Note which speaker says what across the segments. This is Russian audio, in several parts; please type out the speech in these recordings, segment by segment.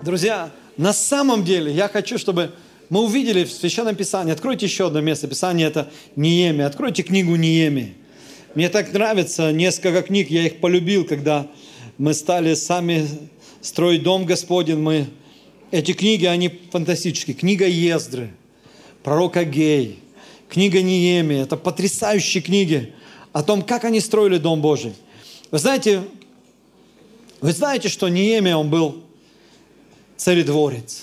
Speaker 1: Друзья, на самом деле я хочу, чтобы мы увидели в Священном Писании. Откройте еще одно место Писания, это Неемия. Откройте книгу Неемии. Мне так нравится, несколько книг, я их полюбил, когда мы стали сами строить Дом Господень. Эти книги, они фантастические. Книга Ездры, пророк Агей, книга Неемии. Это потрясающие книги о том, как они строили Дом Божий. Вы знаете, что Неемия, он был царедворец.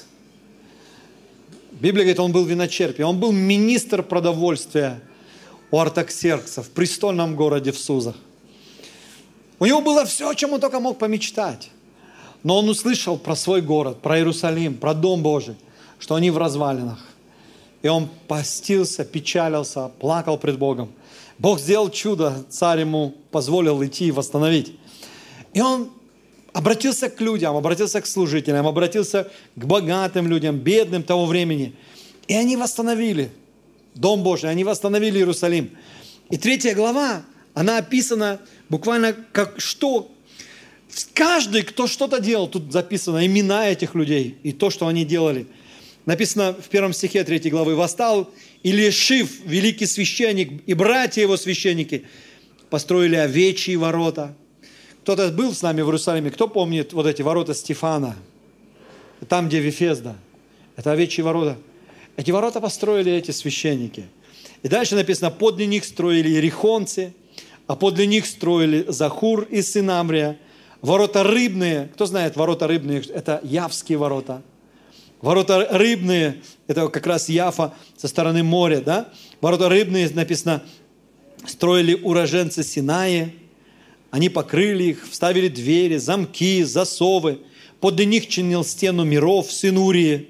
Speaker 1: Библия говорит, он был виночерпий. Он был министр продовольствия у Артаксеркса в престольном городе в Сузах. У него было все, о чем он только мог помечтать. Но он услышал про свой город, про Иерусалим, про Дом Божий, что они в развалинах. И он постился, печалился, плакал пред Богом. Бог сделал чудо, царь ему позволил идти и восстановить. И он обратился к людям, обратился к служителям, обратился к богатым людям, бедным того времени. И они восстановили Дом Божий, они восстановили Иерусалим. И 3 глава, она описана буквально как что. Каждый, кто что-то делал, тут записано имена этих людей и то, что они делали. Написано в 1 стихе 3 главы. «Восстал Илиашив, великий священник, и братья его священники построили овечьи ворота». Кто-то был с нами в Иерусалиме, кто помнит вот эти ворота Стефана? Там, где Вифезда. Это овечьи ворота. Эти ворота построили эти священники. И дальше написано, подле них строили ерихонцы, а подле них строили Захур и сын Амрия. Ворота рыбные. Кто знает, ворота рыбные? Это Явские ворота. Ворота рыбные, это как раз Яфа со стороны моря. Да? Ворота рыбные, написано, строили уроженцы Синаи. Они покрыли их, вставили двери, замки, засовы. Подле них чинил стену Миров, сын Урии.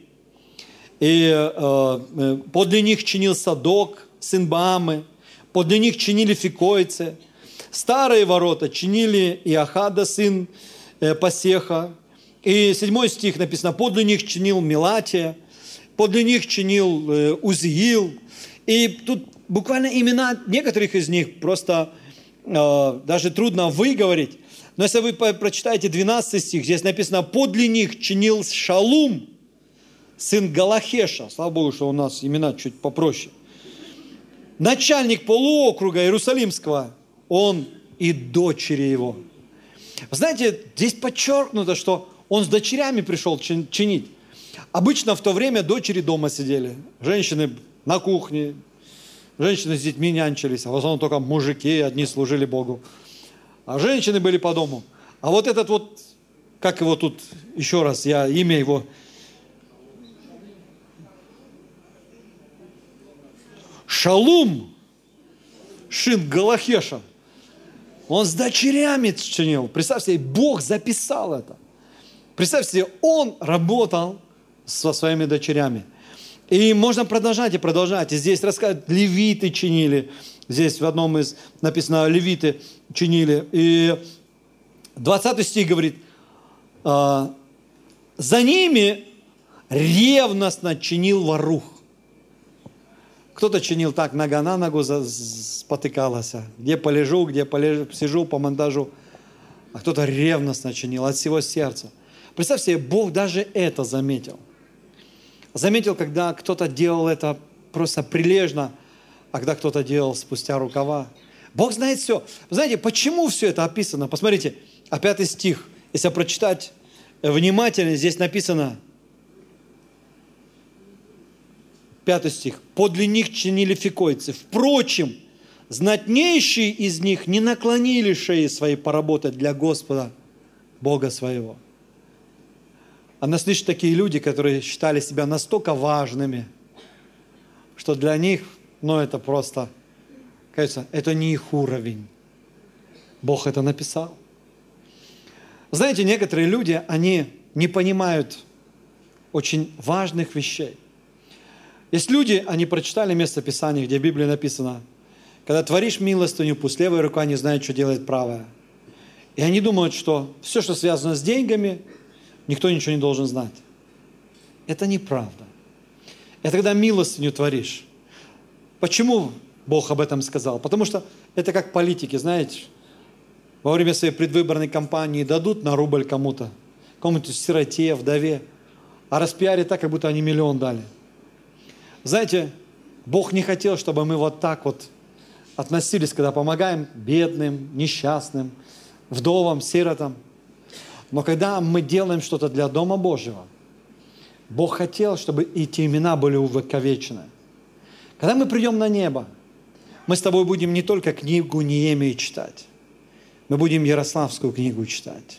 Speaker 1: И подле них чинил Садок, сын Баамы. Подле них чинили фикойцы. Старые ворота чинили Иохада, сын Пасеха. И 7 стих написано, подле них чинил Мелатия. Подле них чинил Узиил. И тут буквально имена некоторых из них просто... даже трудно выговорить, но если вы прочитаете 12 стих, здесь написано, подле них чинил Шалум, сын Галахеша, слава Богу, что у нас имена чуть попроще, начальник полуокруга Иерусалимского, он и дочери его. Знаете, здесь подчеркнуто, что он с дочерями пришел чинить. Обычно в то время дочери дома сидели, женщины на кухне, женщины с детьми нянчились, а в основном только мужики, одни служили Богу. А женщины были по дому. А вот этот вот, как его тут, еще раз, имя его. Шалум, сын Галахеша. Он с дочерями чинил. Представьте себе, Бог записал это. Представьте себе, он работал со своими дочерями. И можно продолжать и продолжать. И здесь рассказывают, левиты чинили. Здесь в одном из написано, левиты чинили. И 20 стих говорит, за ними ревностно чинил ворух. Кто-то чинил так, нога на ногу спотыкалась. Где полежу, сижу по монтажу. А кто-то ревностно чинил от всего сердца. Представьте себе, Бог даже это заметил. Заметил, когда кто-то делал это просто прилежно, а когда кто-то делал спустя рукава. Бог знает все. Вы знаете, почему все это описано? Посмотрите, 5 стих. Если прочитать внимательно, здесь написано, 5 стих. «Подле них чинили фикойцы. Впрочем, знатнейшие из них не наклонили шеи свои поработать для Господа, Бога своего». А нас слышат такие люди, которые считали себя настолько важными, что для них, это просто, кажется, это не их уровень. Бог это написал. Знаете, некоторые люди, они не понимают очень важных вещей. Есть люди, они прочитали место Писания, где в Библии написано, когда творишь милостыню, пусть левая рука не знает, что делает правая. И они думают, что все, что связано с деньгами, никто ничего не должен знать. Это неправда. Это когда милостыню творишь. Почему Бог об этом сказал? Потому что это как политики, знаете. Во время своей предвыборной кампании дадут на рубль кому-то, какому-то сироте, вдове. а распиарить так, как будто они миллион дали. Знаете, Бог не хотел, чтобы мы вот так вот относились, когда помогаем бедным, несчастным, вдовам, сиротам. Но когда мы делаем что-то для Дома Божьего, Бог хотел, чтобы эти имена были увековечены. Когда мы придем на небо, мы с тобой будем не только книгу Неемии читать, мы будем Ярославскую книгу читать.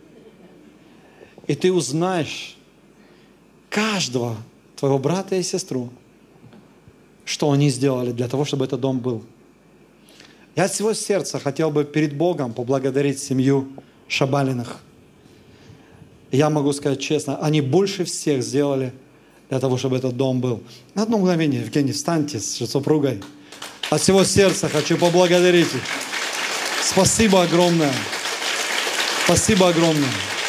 Speaker 1: И ты узнаешь каждого твоего брата и сестру, что они сделали для того, чтобы этот дом был. Я от всего сердца хотел бы перед Богом поблагодарить семью Шабалиных. Я могу сказать честно, они больше всех сделали для того, чтобы этот дом был. На одно мгновение, Евгений, встаньте с супругой. От всего сердца хочу поблагодарить их. Спасибо огромное. Спасибо огромное.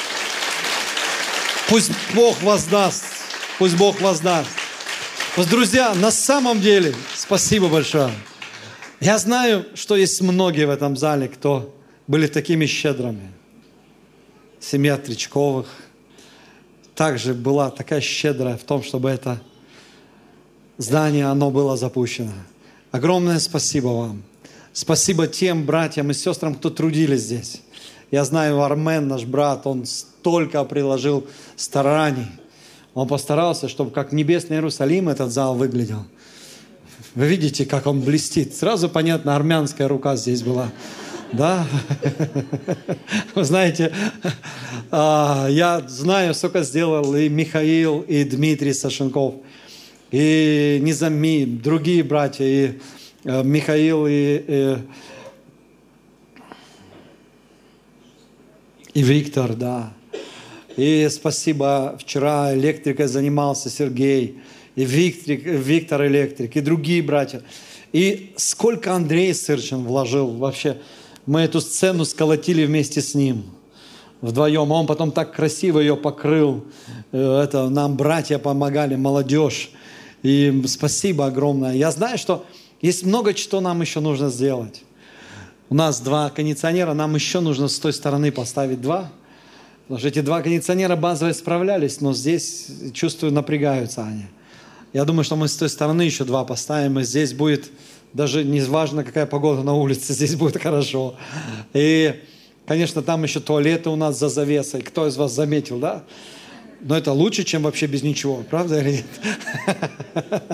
Speaker 1: Пусть Бог воздаст. Пусть Бог воздаст. Вот, друзья, на самом деле, спасибо большое. Я знаю, что есть многие в этом зале, кто были такими щедрыми. Семья Тричковых также была такая щедрая в том, чтобы это здание, оно было запущено. Огромное спасибо вам. Спасибо тем братьям и сестрам, кто трудились здесь. Я знаю, Армен, наш брат, он столько приложил стараний. Он постарался, чтобы как небесный Иерусалим этот зал выглядел. Вы видите, как он блестит. Сразу понятно, армянская рука здесь была. Да? Вы знаете, я знаю, сколько сделал и Михаил, и Дмитрий Сашенков, и Низами, другие братья, и Михаил, и Виктор, да. И спасибо, вчера электрикой занимался Сергей, и Виктор электрик, и другие братья. И сколько Андрей Сырчин вложил вообще. Мы эту сцену сколотили вместе с ним. Вдвоем. Он потом так красиво ее покрыл. Это нам братья помогали, молодежь. И спасибо огромное. Я знаю, что есть много чего нам еще нужно сделать. У нас 2 кондиционера, нам еще нужно с той стороны поставить 2. Потому что эти 2 кондиционера базово справлялись, но здесь, чувствую, напрягаются они. Я думаю, что мы с той стороны еще 2 поставим, и здесь будет, даже не важно, какая погода на улице, здесь будет хорошо. И, конечно, там еще туалеты у нас за завесой. Кто из вас заметил, да? Но это лучше, чем вообще без ничего, правда или нет?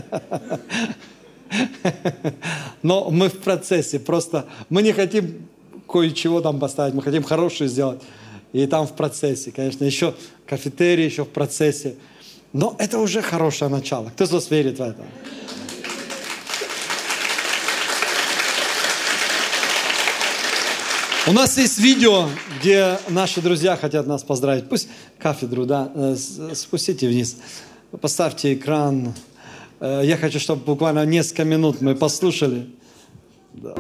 Speaker 1: Но мы в процессе, просто мы не хотим кое-чего там поставить, мы хотим хорошее сделать. И там в процессе, конечно, еще кафетерий еще в процессе. Но это уже хорошее начало. Кто из вас верит в это? У нас есть видео, где наши друзья хотят нас поздравить. Пусть кафедру, да, спустите вниз. Поставьте экран. Я хочу, чтобы буквально несколько минут мы послушали. Да.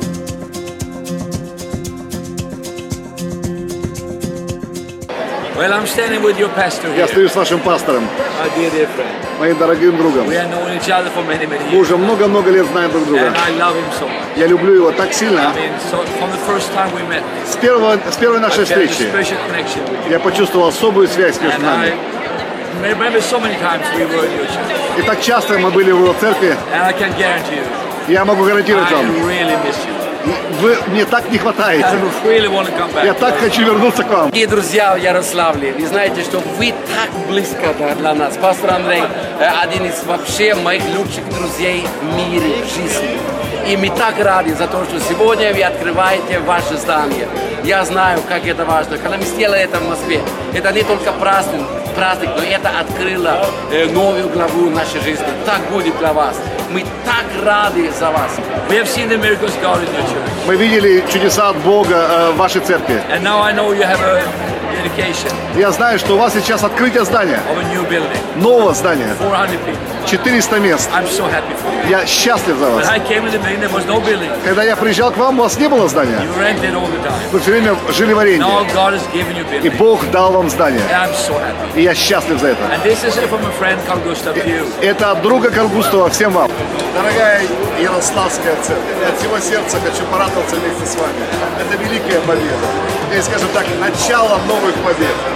Speaker 2: Well, I'm standing with your pastor here.
Speaker 3: Я стою с вашим пастором,
Speaker 2: My dear friend.
Speaker 3: моим дорогим другом.
Speaker 2: We have known each other for many, many
Speaker 3: Мы
Speaker 2: years.
Speaker 3: уже много-много лет знаем друг друга.
Speaker 2: And I love him so much.
Speaker 3: Я люблю его так сильно.
Speaker 2: I mean, so from the first time we met,
Speaker 3: С первой нашей
Speaker 2: I felt a
Speaker 3: встречи
Speaker 2: special connection with you.
Speaker 3: я почувствовал особую связь между
Speaker 2: And I
Speaker 3: нами.
Speaker 2: remember so many times we were in your church.
Speaker 3: И так часто мы были в его церкви.
Speaker 2: And I can guarantee you,
Speaker 3: Я могу гарантировать вам,
Speaker 2: I really miss you.
Speaker 3: мне так не хватает.
Speaker 2: I really want to come back.
Speaker 3: Я так хочу вернуться к вам.
Speaker 4: Дорогие друзья в Ярославле, вы знаете, что вы так близко для нас. Пастор Андрей один из вообще моих лучших друзей в мире, в жизни. И мы так рады за то, что сегодня вы открываете ваше здание. Я знаю, как это важно. Когда мы сделали это в Москве, это не только праздник, но это открыло новую главу нашей жизни. Так будет для вас. Мы так рады за вас.
Speaker 2: We have seen the miracles of God in your church.
Speaker 3: Мы видели чудеса от Бога в вашей церкви.
Speaker 2: And now I know you have a dedication
Speaker 3: Я знаю, что у вас сейчас открытие здания,
Speaker 2: of a new building.
Speaker 3: нового здания,
Speaker 2: 400 people.
Speaker 3: 400 мест.
Speaker 2: I'm so happy for you.
Speaker 3: Я счастлив за
Speaker 2: When
Speaker 3: вас.
Speaker 2: I came in the building, there was no building.
Speaker 3: Когда я приезжал к вам, у вас не было здания.
Speaker 2: You rented all the time.
Speaker 3: Вы все время жили в аренде.
Speaker 2: Now God has given you
Speaker 3: И
Speaker 2: building.
Speaker 3: Бог дал вам здание.
Speaker 2: And I'm so happy.
Speaker 3: И я счастлив за это.
Speaker 2: And this is from a friend called Gustav Pugh.
Speaker 3: Это от друга Каргустова всем вам.
Speaker 5: Дорогая Ярославская церковь, я от всего сердца хочу порадоваться вместе с вами. Это великая победа. И, скажем так, начало новых побед.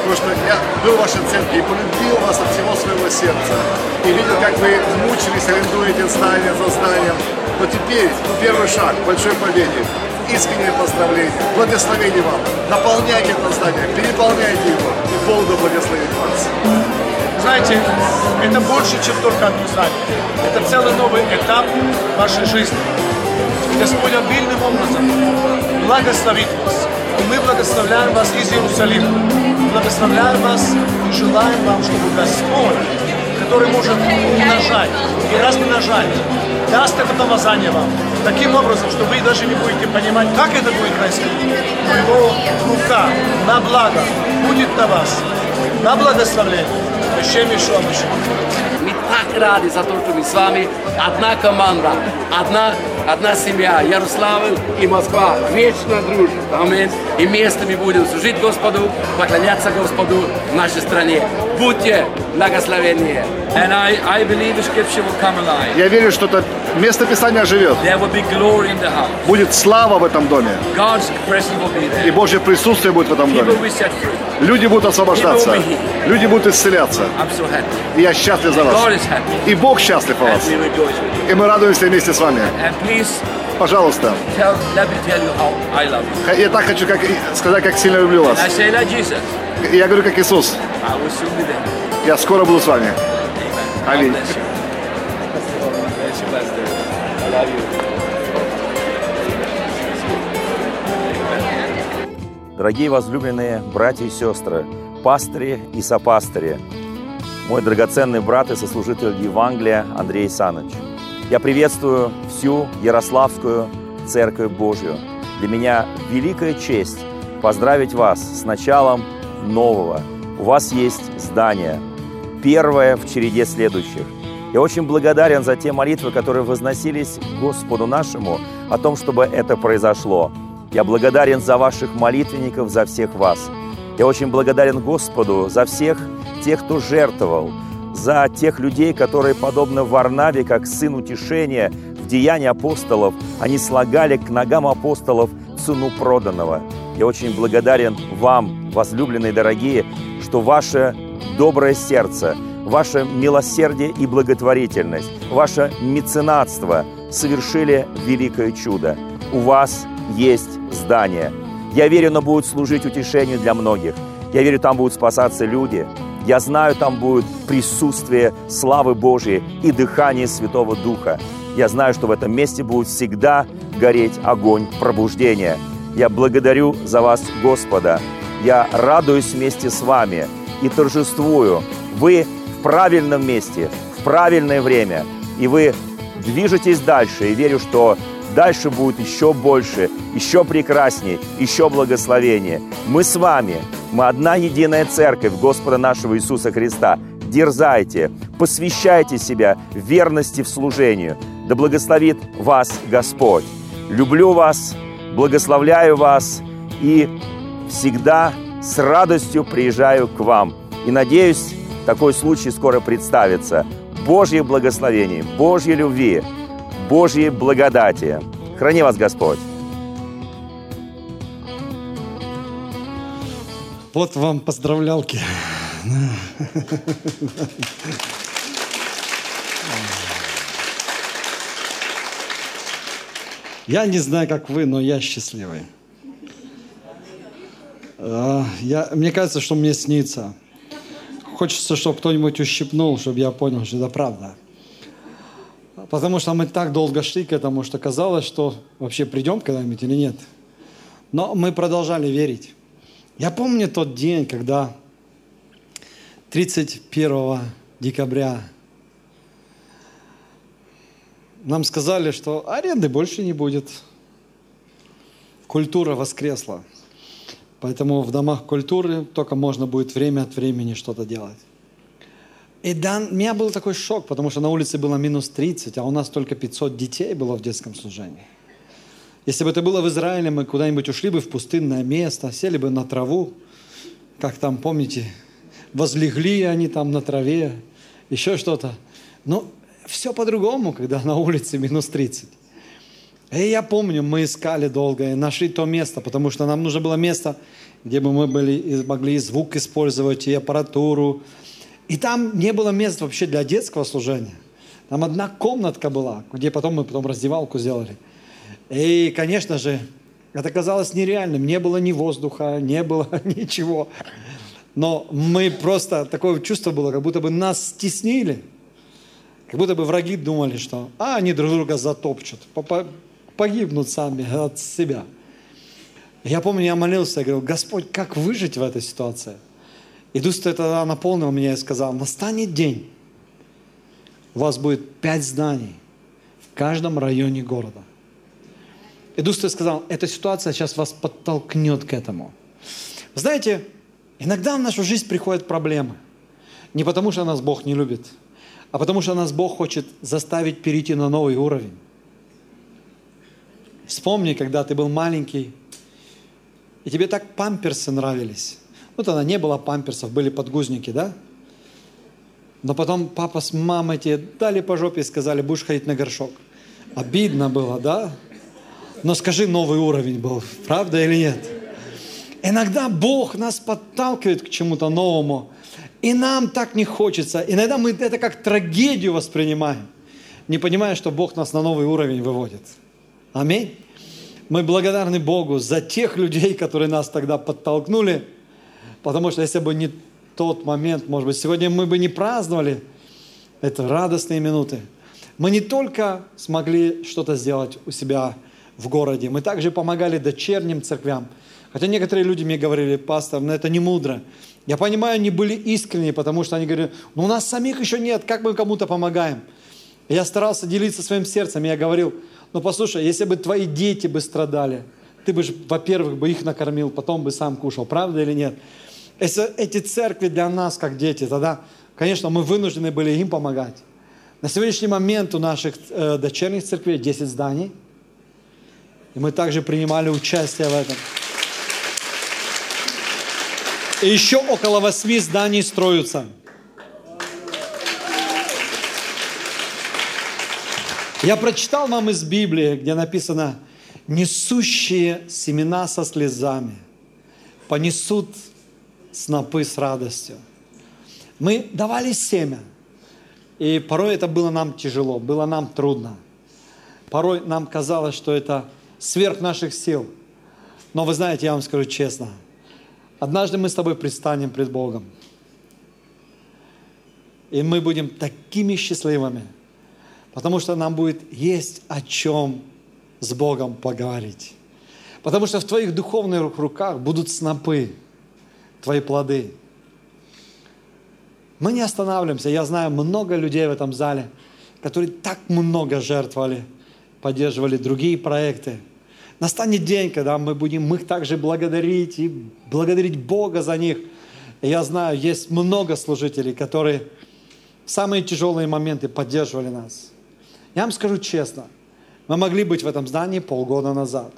Speaker 5: потому что я был в вашей церкви и полюбил вас от всего своего сердца. И видел, как вы мучились, арендуете здание за зданием. Но теперь первый шаг к большой победе. Искреннее поздравление, благословение вам. Наполняйте это здание, переполняйте его, и Бог да благословит вас.
Speaker 6: Знаете, это больше, чем только одно здание. Это целый новый этап вашей жизни. Господь обильным образом благословит вас. И мы благословляем вас из Иерусалима. Благословляем вас и желаем вам, чтобы Господь, который может умножать и размножать, даст это помазание вам. Таким образом, что вы даже не будете понимать, как это будет происходить. Но Его рука на благо будет на вас. На благословение.
Speaker 4: Мы так рады за то, что мы с вами одна команда, одна семья, Ярославль и Москва, вечно дружит. Аминь. И вместе мы будем служить Господу, поклоняться Господу в нашей стране. Будьте благословенны.
Speaker 2: And I believe the scripture will come alive.
Speaker 3: Я верю, что это место Писания живет.
Speaker 2: There will be glory in the house.
Speaker 3: Будет слава в этом доме.
Speaker 2: God's presence will be there.
Speaker 3: И Божье присутствие будет в этом
Speaker 2: People
Speaker 3: доме.
Speaker 2: will be set free.
Speaker 3: Люди будут освобождаться. Люди будут исцеляться.
Speaker 2: I'm so happy.
Speaker 3: И я счастлив за
Speaker 2: God
Speaker 3: вас.
Speaker 2: is happy.
Speaker 3: И Бог счастлив о
Speaker 2: And
Speaker 3: вас.
Speaker 2: we rejoice with you.
Speaker 3: И мы радуемся вместе с вами.
Speaker 2: And please
Speaker 3: Пожалуйста.
Speaker 2: let me tell you how I love you.
Speaker 3: Я так хочу сказать, как сильно люблю вас.
Speaker 2: And I say like Jesus,
Speaker 3: И я говорю, как Иисус.
Speaker 2: I will soon be there.
Speaker 3: Я скоро буду с вами.
Speaker 2: Amen.
Speaker 3: Аминь.
Speaker 2: God bless you. Bless you, Pastor. I love you.
Speaker 7: Дорогие возлюбленные братья и сестры, пастыри и сопастыри, мой драгоценный брат и сослужитель Евангелия Андрей Саныч, я приветствую всю Ярославскую Церковь Божью. Для меня великая честь поздравить вас с началом нового. У вас есть здание, первое в череде следующих. Я очень благодарен за те молитвы, которые возносились к Господу нашему о том, чтобы это произошло. Я благодарен за ваших молитвенников, за всех вас. Я очень благодарен Господу за всех тех, кто жертвовал, за тех людей, которые, подобно Варнаве, как сын утешения в Деянии апостолов, они слагали к ногам апостолов цену проданного. Я очень благодарен вам, возлюбленные дорогие, что ваше доброе сердце, ваше милосердие и благотворительность, ваше меценатство совершили великое чудо. У вас есть здание. Я верю, оно будет служить утешению для многих. Я верю, там будут спасаться люди. Я знаю, там будет присутствие славы Божьей и дыхание Святого Духа. Я знаю, что в этом месте будет всегда гореть огонь пробуждения. Я благодарю за вас, Господа. Я радуюсь вместе с вами и торжествую. Вы в правильном месте, в правильное время. И вы движетесь дальше. И верю, что дальше будет еще больше, еще прекраснее, еще благословение. Мы с вами, мы одна единая церковь Господа нашего Иисуса Христа. Дерзайте, посвящайте себя верности в служению. Да благословит вас Господь. Люблю вас, благословляю вас и всегда с радостью приезжаю к вам. И надеюсь, такой случай скоро представится. Божье благословение, Божьей любви, Божьей благодати. Храни вас Господь.
Speaker 1: Вот вам поздравлялки. Я не знаю, как вы, но я счастливый. Мне кажется, что мне снится. Хочется, чтобы кто-нибудь ущипнул, чтобы я понял, что это правда. Потому что мы так долго шли к этому, что казалось, что вообще придем когда-нибудь или нет. Но мы продолжали верить. Я помню тот день, когда 31 декабря нам сказали, что аренды больше не будет. Культура воскресла. Поэтому в домах культуры только можно будет время от времени что-то делать. И у меня был такой шок, потому что на улице было минус 30, а у нас только 500 детей было в детском служении. Если бы это было в Израиле, мы куда-нибудь ушли бы в пустынное место, сели бы на траву, как там, помните, возлегли они там на траве, еще что-то. Но все по-другому, когда на улице минус 30. И я помню, мы искали долго и нашли то место, потому что нам нужно было место, где бы мы могли и звук использовать, и аппаратуру. И там не было места вообще для детского служения. Там одна комнатка была, где мы потом раздевалку сделали. И, конечно же, это казалось нереальным. Не было ни воздуха, не было ничего. Но мы просто, такое чувство было, как будто бы нас стеснили. Как будто бы враги думали, что они друг друга затопчут, погибнут сами от себя. Я помню, я молился, я говорил: Господь, как выжить в этой ситуации? И Дух Святой тогда наполнил меня и сказал: настанет день, у вас будет 5 зданий в каждом районе города. И Дух Святой сказал: эта ситуация сейчас вас подтолкнет к этому. Знаете, иногда в нашу жизнь приходят проблемы. Не потому, что нас Бог не любит, а потому, что нас Бог хочет заставить перейти на новый уровень. Вспомни, когда ты был маленький, и тебе так памперсы нравились. Ну, тогда не было памперсов, были подгузники, да? Но потом папа с мамой тебе дали по жопе и сказали: будешь ходить на горшок. Обидно было, да? Но скажи, новый уровень был, правда или нет? Иногда Бог нас подталкивает к чему-то новому, и нам так не хочется. Иногда мы это как трагедию воспринимаем, не понимая, что Бог нас на новый уровень выводит. Аминь. Мы благодарны Богу за тех людей, которые нас тогда подтолкнули, потому что если бы не тот момент, может быть, сегодня мы бы не праздновали это радостные минуты. Мы не только смогли что-то сделать у себя в городе, мы также помогали дочерним церквям. Хотя некоторые люди мне говорили: пастор, это не мудро. Я понимаю, они были искренни, потому что они говорили: у нас самих еще нет, как мы кому-то помогаем? И я старался делиться своим сердцем, и я говорил: послушай, если бы твои дети бы страдали, ты бы, во-первых, бы их накормил, потом бы сам кушал, правда или нет? Если эти церкви для нас, как дети, тогда, конечно, мы вынуждены были им помогать. На сегодняшний момент у наших дочерних церквей 10 зданий, и мы также принимали участие в этом. И еще около 8 зданий строятся. Я прочитал вам из Библии, где написано: несущие семена со слезами понесут снопы с радостью. Мы давали семя, и порой это было нам тяжело, было нам трудно. Порой нам казалось, что это сверх наших сил. Но вы знаете, я вам скажу честно, однажды мы с тобой предстанем пред Богом. И мы будем такими счастливыми, потому что нам будет есть о чем с Богом поговорить. Потому что в твоих духовных руках будут снопы, твои плоды. Мы не останавливаемся. Я знаю много людей в этом зале, которые так много жертвовали, поддерживали другие проекты. Настанет день, когда мы будем их также благодарить и благодарить Бога за них. И я знаю, есть много служителей, которые в самые тяжелые моменты поддерживали нас. Я вам скажу честно, мы могли быть в этом здании полгода назад.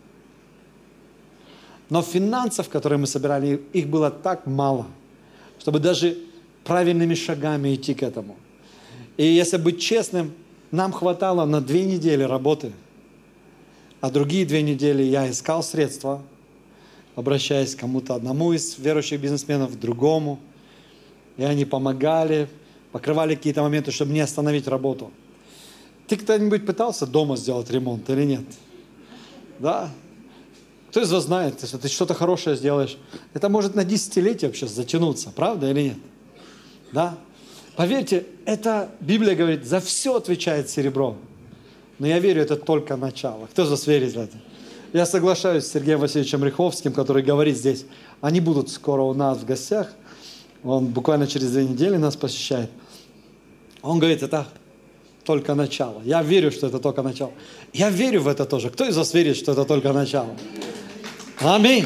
Speaker 1: Но финансов, которые мы собирали, их было так мало, чтобы даже правильными шагами идти к этому. И если быть честным, нам хватало на 2 недели работы. А другие 2 недели я искал средства, обращаясь к кому-то одному из верующих бизнесменов, другому. И они помогали, покрывали какие-то моменты, чтобы не остановить работу. Ты кто-нибудь пытался дома сделать ремонт или нет? Да? Кто из вас знает, если ты что-то хорошее сделаешь, это может на десятилетие вообще затянуться, правда или нет? Да? Поверьте, это Библия говорит, за все отвечает серебро. Но я верю, это только начало. Кто из вас верит в это? Я соглашаюсь с Сергеем Васильевичем Риховским, который говорит здесь, они будут скоро у нас в гостях. Он буквально через 2 недели нас посещает. Он говорит, это только начало. Я верю, что это только начало. Я верю в это тоже. Кто из вас верит, что это только начало? Аминь.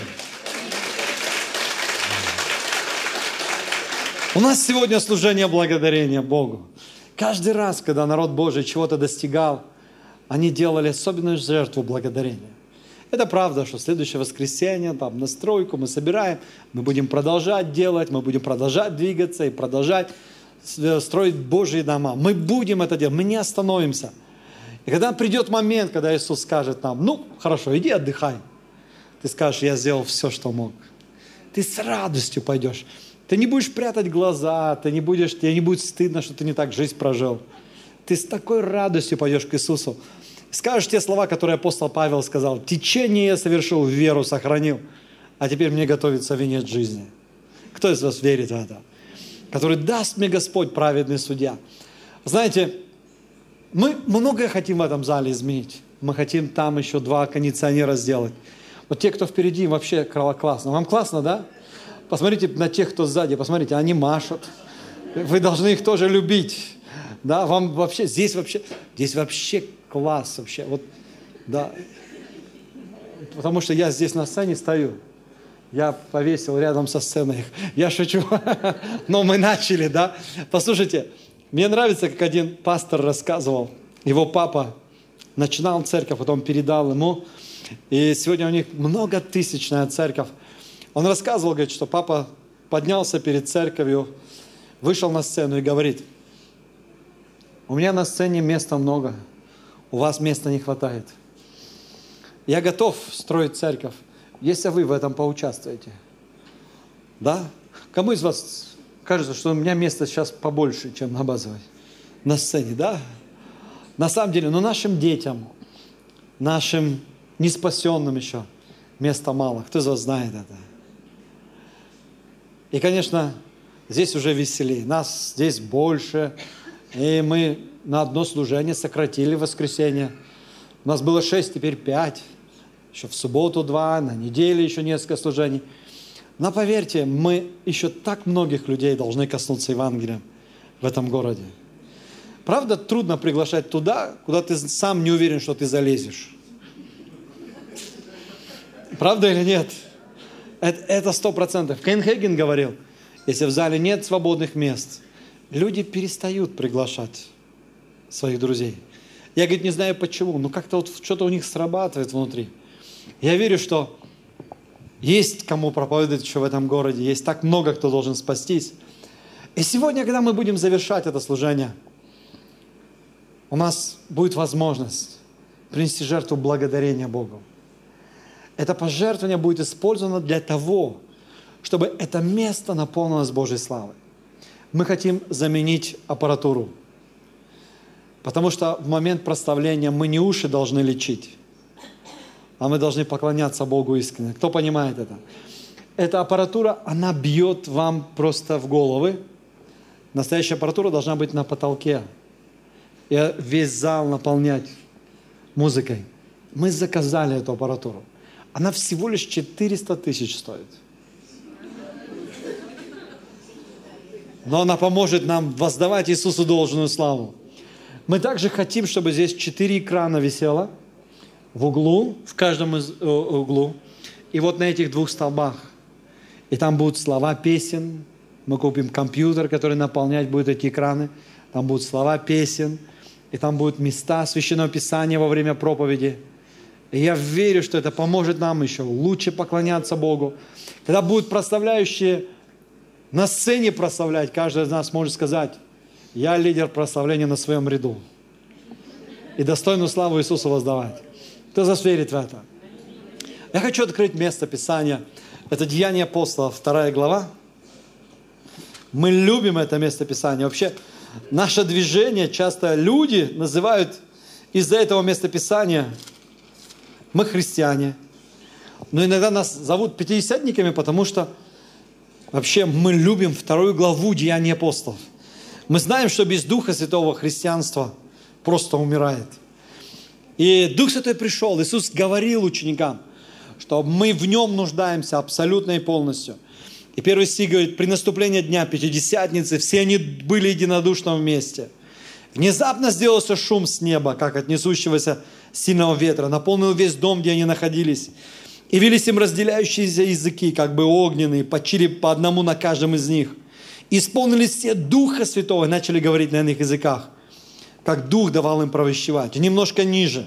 Speaker 1: У нас сегодня служение благодарения Богу. Каждый раз, когда народ Божий чего-то достигал, они делали особенную жертву благодарения. Это правда, что в следующее воскресенье, там, на стройку мы собираем, мы будем продолжать делать, мы будем продолжать двигаться и продолжать строить Божьи дома. Мы будем это делать, мы не остановимся. И И когда придет момент, когда Иисус скажет нам, ну, хорошо, иди отдыхай. Ты скажешь, я сделал все, что мог. Ты с радостью пойдешь. Ты не будешь прятать глаза, тебе не будет стыдно, что ты не так жизнь прожил. Ты с такой радостью пойдешь к Иисусу. Скажешь те слова, которые апостол Павел сказал. Течение я совершил, веру сохранил, а теперь мне готовится венец жизни. Кто из вас верит в это? Который даст мне Господь, праведный судья. Знаете, мы многое хотим в этом зале изменить. Мы хотим там еще 2 кондиционера сделать. Вот те, кто впереди, вообще классно. Вам классно, да? Посмотрите на тех, кто сзади. Посмотрите, они машут. Вы должны их тоже любить. Да, вам вообще, здесь вообще класс вообще. Вот, да. Потому что я здесь на сцене стою. Я повесил рядом со сценой их. Я шучу. Но мы начали, да? Послушайте, мне нравится, как один пастор рассказывал. Его папа начинал церковь, потом передал ему. И сегодня у них многотысячная церковь. Он рассказывал, говорит, что папа поднялся перед церковью, вышел на сцену и говорит: у меня на сцене места много, у вас места не хватает. Я готов строить церковь, если вы в этом поучаствуете. Да? Кому из вас кажется, что у меня места сейчас побольше, чем на базовой? На сцене, да? На самом деле, нашим детям, нашим неспасенным еще места мало. Кто из вас знает это? И, конечно, здесь уже веселее. Нас здесь больше. И мы на одно служение сократили в воскресенье. У нас было 6, теперь 5. Еще в субботу 2, на неделе еще несколько служений. Но поверьте, мы еще так многих людей должны коснуться Евангелием в этом городе. Правда, трудно приглашать туда, куда ты сам не уверен, что ты залезешь. Правда или нет? Это 100%. Кен Хейген говорил, если в зале нет свободных мест, люди перестают приглашать своих друзей. Я, говорит, не знаю почему, но как-то вот что-то у них срабатывает внутри. Я верю, что есть кому проповедовать еще в этом городе, есть так много, кто должен спастись. И сегодня, когда мы будем завершать это служение, у нас будет возможность принести жертву благодарения Богу. Это пожертвование будет использовано для того, чтобы это место наполнилось Божьей славой. Мы хотим заменить аппаратуру, потому что в момент прославления мы не уши должны лечить, а мы должны поклоняться Богу искренне. Кто понимает это? Эта аппаратура, она бьет вам просто в головы. Настоящая аппаратура должна быть на потолке. И весь зал наполнять музыкой. Мы заказали эту аппаратуру. Она всего лишь 400 тысяч стоит. Но она поможет нам воздавать Иисусу должную славу. Мы также хотим, чтобы здесь 4 экрана висело в углу, в каждом из углу. И вот на этих 2 столбах. И там будут слова песен. Мы купим компьютер, который наполнять будет эти экраны. Там будут слова песен. И там будут места Священного Писания во время проповеди. И я верю, что это поможет нам еще лучше поклоняться Богу. Когда будут прославляющие на сцене прославлять, каждый из нас может сказать: я лидер прославления на своем ряду. И достойную славу Иисусу воздавать. Кто из вас верит в это? Я хочу открыть место Писания. Это Деяния апостолов, 2 глава. Мы любим это место Писания. Вообще, наше движение часто люди называют из-за этого места Писания: мы христиане. Но иногда нас зовут пятидесятниками, потому что вообще мы любим 2 главу Деяний апостолов. Мы знаем, что без Духа Святого христианство просто умирает. И Дух Святой пришел. Иисус говорил ученикам, что мы в Нем нуждаемся абсолютно и полностью. И 1 стих говорит: при наступлении дня Пятидесятницы все они были единодушно вместе. Внезапно сделался шум с неба, как от несущегося сильного ветра, наполнил весь дом, где они находились. И велись им разделяющиеся языки, как бы огненные, почили по одному на каждом из них. И исполнились все Духа Святого и начали говорить на иных языках, как Дух давал им провещевать. И немножко ниже,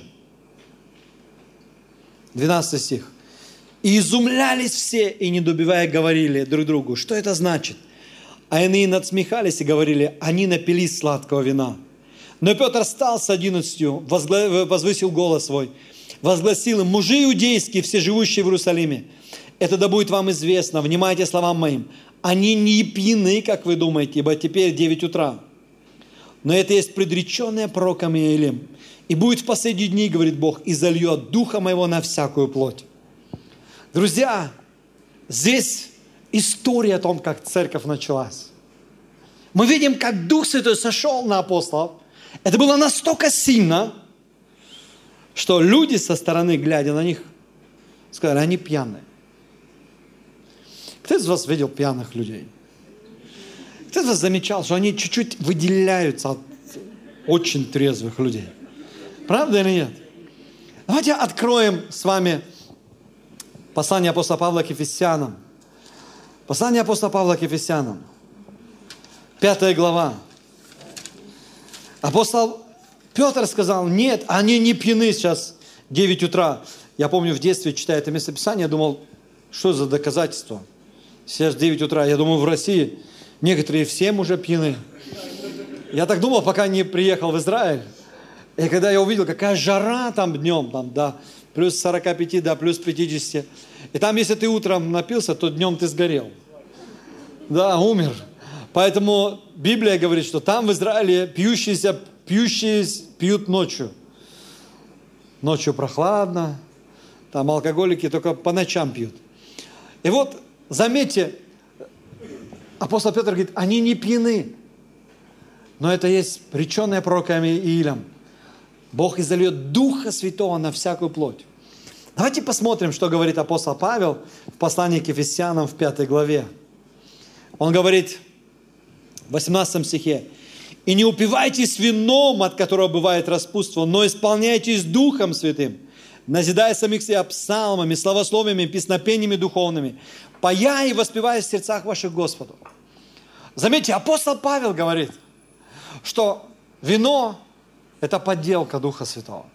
Speaker 1: 12 стих. И изумлялись все, и недоумевая говорили друг другу: что это значит? А иные надсмехались и говорили: они напились сладкого вина. Но Петр встал с 11, возвысил голос свой, возгласил им: мужи иудейские, все живущие в Иерусалиме, это да будет вам известно, внимайте словам моим. Они не пьяны, как вы думаете, ибо теперь 9 утра. Но это есть предреченное пророком Иелем. И будет в последние дни, говорит Бог, и зальет Духа Моего на всякую плоть. Друзья, здесь история о том, как церковь началась. Мы видим, как Дух Святой сошел на апостолов. Это было настолько сильно, что люди со стороны, глядя на них, сказали: они пьяные. Кто из вас видел пьяных людей? Кто из вас замечал, что они чуть-чуть выделяются от очень трезвых людей? Правда или нет? Давайте откроем с вами послание апостола Павла к Ефесянам. Послание апостола Павла к Ефесянам. 5 глава. Апостол Петр сказал: нет, они не пьяны сейчас 9 утра. Я помню, в детстве, читая это местописание, я думал, что за доказательство? Сейчас 9 утра. Я думаю, в России некоторые в 7 уже пьяны. Я так думал, пока не приехал в Израиль. И когда я увидел, какая жара там днем, там, да, плюс 45, да, плюс 50. И там, если ты утром напился, то днем ты сгорел. Да, умер. Поэтому Библия говорит, что там в Израиле пьющие пьют ночью. Ночью прохладно, там алкоголики только по ночам пьют. И вот, заметьте, апостол Петр говорит: они не пьяны. Но это есть приченное пророком Иелем. Бог изольет Духа Святого на всякую плоть. Давайте посмотрим, что говорит апостол Павел в послании к Ефесянам в 5 главе. Он говорит в 18 стихе: «И не упивайтесь вином, от которого бывает распутство, но исполняйтесь Духом Святым, назидая самих себя псалмами, славословиями, песнопениями духовными, пая и воспевая в сердцах ваших Господу». Заметьте, апостол Павел говорит, что вино – это подделка Духа Святого.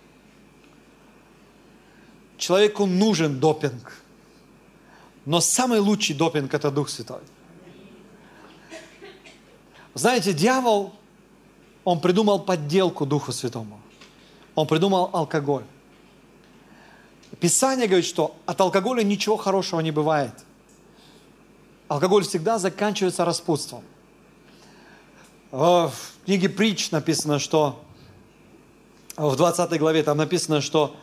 Speaker 1: Человеку нужен допинг, но самый лучший допинг – это Дух Святой. Знаете, дьявол, он придумал подделку Духу Святому. Он придумал алкоголь. Писание говорит, что от алкоголя ничего хорошего не бывает. Алкоголь всегда заканчивается распутством. В книге Притч написано, что в 20 главе там написано, что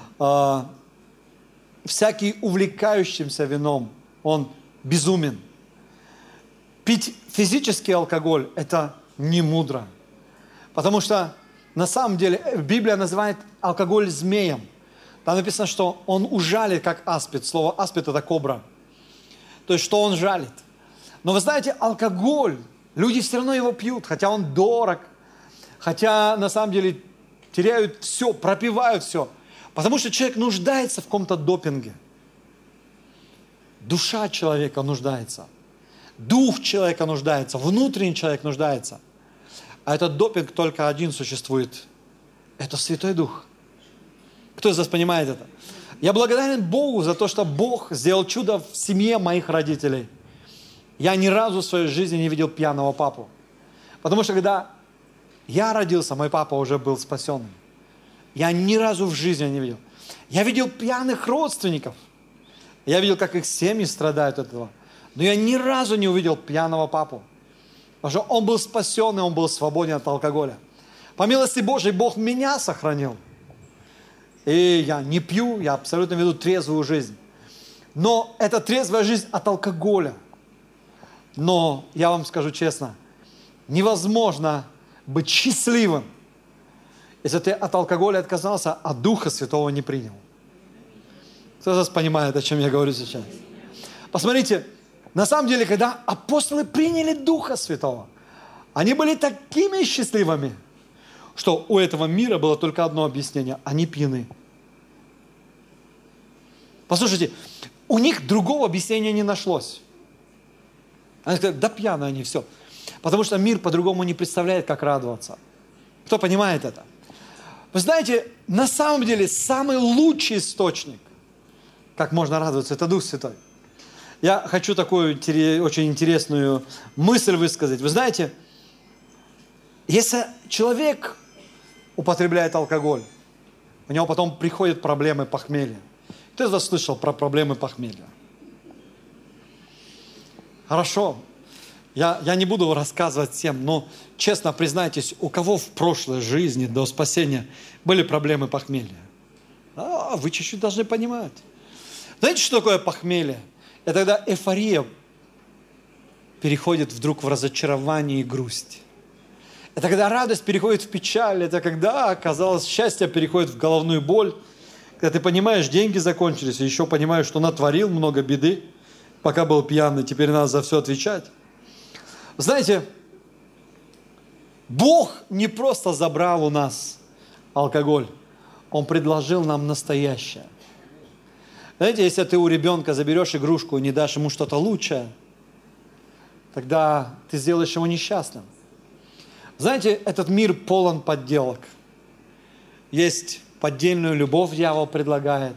Speaker 1: всякий увлекающимся вином, он безумен. Пить физический алкоголь – это не мудро. Потому что на самом деле Библия называет алкоголь змеем. Там написано, что он ужалит, как аспид. Слово аспид – это кобра. То есть, что он жалит. Но вы знаете, алкоголь, люди все равно его пьют, хотя он дорог, хотя на самом деле теряют все, пропивают все. Потому что человек нуждается в каком-то допинге. Душа человека нуждается. Дух человека нуждается, внутренний человек нуждается. А этот допинг только один существует. Это Святой Дух. Кто из вас понимает это? Я благодарен Богу за то, что Бог сделал чудо в семье моих родителей. Я ни разу в своей жизни не видел пьяного папу. Потому что когда я родился, мой папа уже был спасенным. Я ни разу в жизни не видел. Я видел пьяных родственников. Я видел, как их семьи страдают от этого. Но я ни разу не увидел пьяного папу. Потому что он был спасен, и он был свободен от алкоголя. По милости Божией Бог меня сохранил. И я не пью, я абсолютно веду трезвую жизнь. Но это трезвая жизнь от алкоголя. Но я вам скажу честно, невозможно быть счастливым, если ты от алкоголя отказался, а Духа Святого не принял. Кто из вас понимает, о чем я говорю сейчас? Посмотрите, на самом деле, когда апостолы приняли Духа Святого, они были такими счастливыми, что у этого мира было только одно объяснение – они пьяны. Послушайте, у них другого объяснения не нашлось. Они сказали: да пьяны они, все. Потому что мир по-другому не представляет, как радоваться. Кто понимает это? Вы знаете, на самом деле, самый лучший источник, как можно радоваться, это Дух Святой. Я хочу такую очень интересную мысль высказать. Вы знаете, Если человек употребляет алкоголь, у него потом приходят проблемы похмелья. Кто из вас слышал про проблемы похмелья? Хорошо. Я не буду рассказывать всем, но честно признайтесь, у кого в прошлой жизни до спасения были проблемы похмелья? Вы чуть-чуть должны понимать. Знаете, что такое похмелье? Это когда эйфория переходит вдруг в разочарование и грусть. Это когда радость переходит в печаль. Это когда, казалось, счастье переходит в головную боль. Когда ты понимаешь, деньги закончились, и еще понимаешь, что натворил много беды, пока был пьяный, теперь надо за все отвечать. Знаете, Бог не просто забрал у нас алкоголь, Он предложил нам настоящее. Знаете, если ты у ребенка заберешь игрушку и не дашь ему что-то лучшее, тогда ты сделаешь его несчастным. Знаете, этот мир полон подделок. Есть поддельную любовь, дьявол предлагает.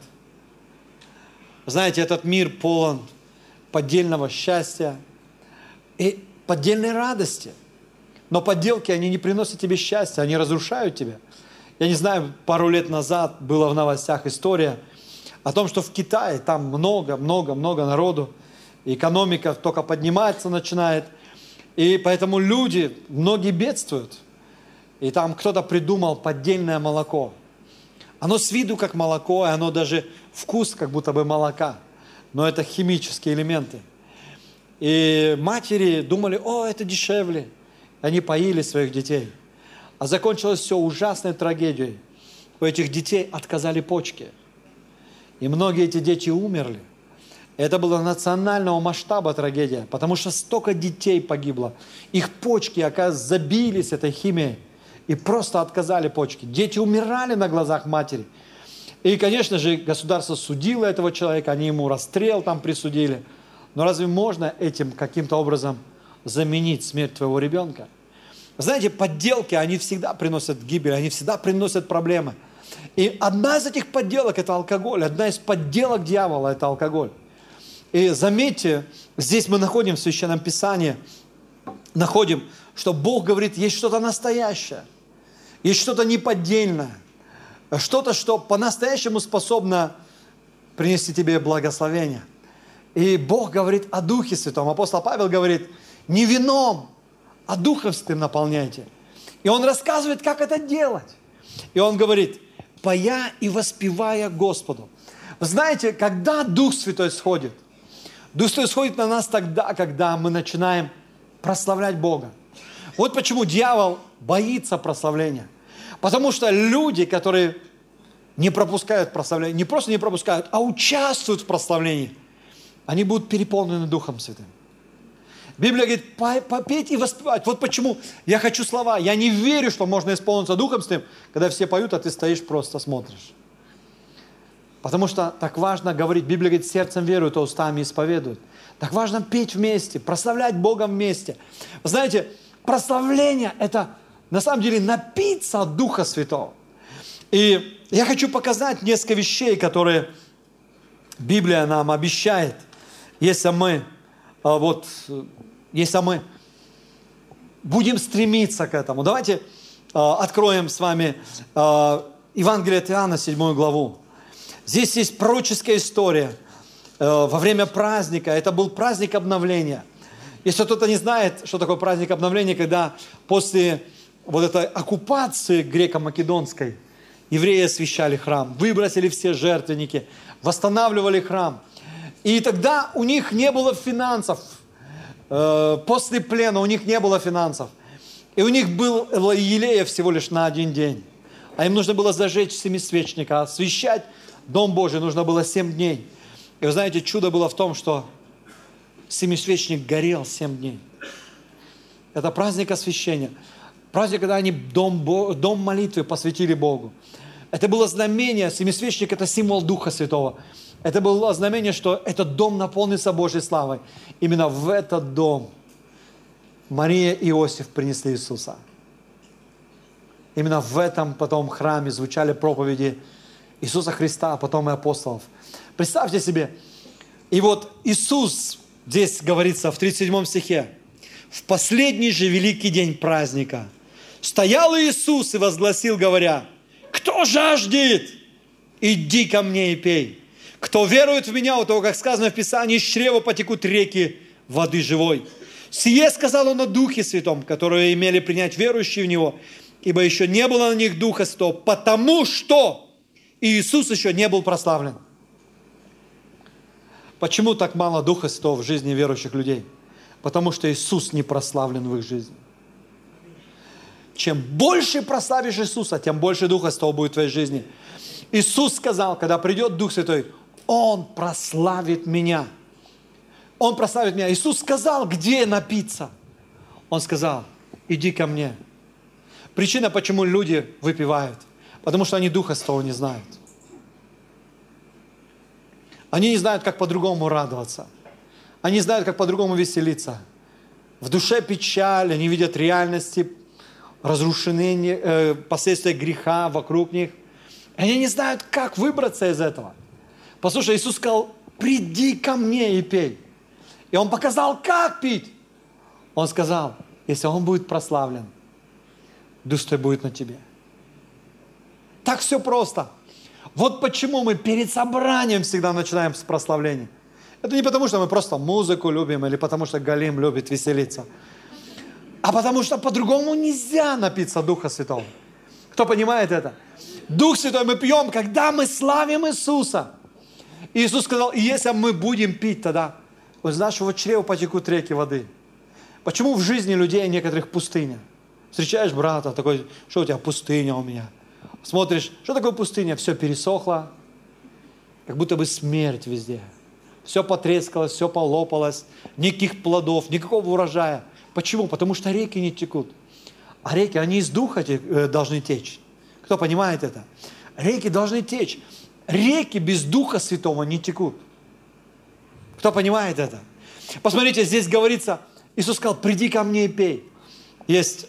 Speaker 1: Знаете, этот мир полон поддельного счастья и поддельной радости. Но подделки, они не приносят тебе счастья, они разрушают тебя. Я не знаю, пару лет назад была в новостях история о том, что в Китае там много народу, экономика только подниматься начинает, и поэтому люди, многие бедствуют. И там кто-то придумал поддельное молоко. Оно с виду как молоко, и оно даже вкус как будто бы молока, но это химические элементы. И матери думали, это дешевле. Они поили своих детей. А закончилось все ужасной трагедией. У этих детей отказали почки. И многие эти дети умерли. Это была национального масштаба трагедия, потому что столько детей погибло. Их почки, оказывается, забились этой химией. И просто отказали почки. Дети умирали на глазах матери. И, конечно же, государство судило этого человека, они ему расстрел там присудили. Но разве можно этим каким-то образом заменить смерть твоего ребенка? Знаете, подделки, они всегда приносят гибель, они всегда приносят проблемы. И одна из этих подделок – это алкоголь. Одна из подделок дьявола – это алкоголь. И заметьте, здесь мы находим в Священном Писании, находим, что Бог говорит, есть что-то настоящее, есть что-то неподдельное, что-то, что по-настоящему способно принести тебе благословение. И Бог говорит о Духе Святом. Апостол Павел говорит, не вином, а Духом Святым наполняйте. И он рассказывает, как это делать. И он говорит, поя и воспевая Господу. Вы знаете, когда Дух Святой сходит? Дух Святой сходит на нас тогда, когда мы начинаем прославлять Бога. Вот почему дьявол боится прославления. Потому что люди, которые не пропускают прославление, не просто не пропускают, а участвуют в прославлении, они будут переполнены Духом Святым. Библия говорит, попеть и воспевать. Вот почему я хочу слова. Я не верю, что можно исполниться Духом Святым, когда все поют, а ты стоишь, просто смотришь. Потому что так важно говорить. Библия говорит, сердцем веруют, а устами исповедуют. Так важно петь вместе, прославлять Бога вместе. Вы знаете, прославление – это на самом деле напиться от Духа Святого. И я хочу показать несколько вещей, которые Библия нам обещает, если мы будем стремиться к этому. Давайте откроем с вами Евангелие от Иоанна, 7 главу. Здесь есть пророческая история во время праздника. Это был праздник обновления. Если кто-то не знает, что такое праздник обновления, когда после вот этой оккупации греко-македонской евреи освящали храм, выбросили все жертвенники, восстанавливали храм. И тогда у них не было финансов. После плена у них не было финансов. И у них было елея всего лишь на один день. А им нужно было зажечь семисвечника, освящать Дом Божий нужно было 7 дней. И вы знаете, чудо было в том, что семисвечник горел 7 дней. Это праздник освящения. Праздник, когда они дом молитвы посвятили Богу. Это было знамение, семисвечник – это символ Духа Святого. Это было знамение, что этот дом наполнится Божьей славой. Именно в этот дом Мария и Иосиф принесли Иисуса. Именно в этом потом храме звучали проповеди Иисуса Христа, а потом и апостолов. Представьте себе, и вот Иисус, здесь говорится в 37 стихе, в последний же великий день праздника Стоял Иисус и возгласил, говоря: кто жаждет, иди ко мне и пей. Кто верует в меня, у того, как сказано в Писании, из чрева потекут реки воды живой. Сие сказал он о Духе Святом, которые имели принять верующие в Него, ибо еще не было на них Духа Святого, потому что Иисус еще не был прославлен. Почему так мало Духа Святого в жизни верующих людей? Потому что Иисус не прославлен в их жизни. Чем больше прославишь Иисуса, тем больше Духа Святого будет в твоей жизни. Иисус сказал, когда придет Дух Святой, Он прославит меня. Он прославит меня. Иисус сказал, где напиться. Он сказал, иди ко мне. Причина, почему люди выпивают, потому что они Духа Святого не знают. Они не знают, как по-другому радоваться. Они не знают, как по-другому веселиться. В душе печаль, они видят реальности, разрушения, последствия греха вокруг них. Они не знают, как выбраться из этого. Послушай, Иисус сказал, приди ко мне и пей. И Он показал, как пить. Он сказал, если Он будет прославлен, Дух Святой будет на тебе. Так все просто. Вот почему мы перед собранием всегда начинаем с прославления. Это не потому, что мы просто музыку любим, или потому, что Галим любит веселиться. А потому что по-другому нельзя напиться Духа Святого. Кто понимает это? Дух Святой мы пьем, когда мы славим Иисуса. И Иисус сказал, и если мы будем пить, тогда из нашего чрева потекут реки воды. Почему в жизни людей некоторых пустыня? Встречаешь брата, такой, что у тебя пустыня у меня? Смотришь, что такое пустыня? Все пересохло, как будто бы смерть везде. Все потрескалось, все полопалось, никаких плодов, никакого урожая. Почему? Потому что реки не текут. А реки, они из Духа должны течь. Кто понимает это? Реки должны течь. Реки без Духа Святого не текут. Кто понимает это? Посмотрите, здесь говорится, Иисус сказал, приди ко мне и пей. Есть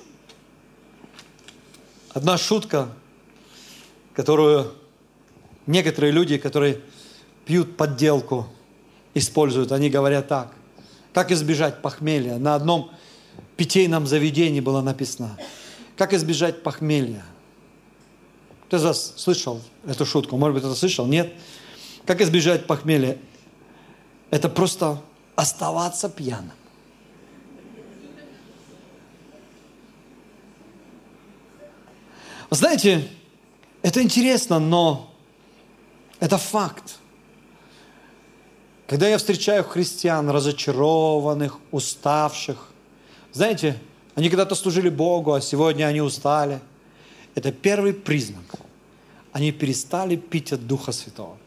Speaker 1: одна шутка, которую некоторые люди, которые пьют подделку, используют. Они говорят так. Как избежать похмелья? На одном питейном заведении было написано. Как избежать похмелья? Кто из вас слышал эту шутку? Может быть, кто-то слышал? Нет? Как избежать похмелья? Это просто оставаться пьяным. Знаете, это интересно, но это факт. Когда я встречаю христиан, разочарованных, уставших, знаете, они когда-то служили Богу, а сегодня они устали. Это первый признак. Они перестали пить от Духа Святого.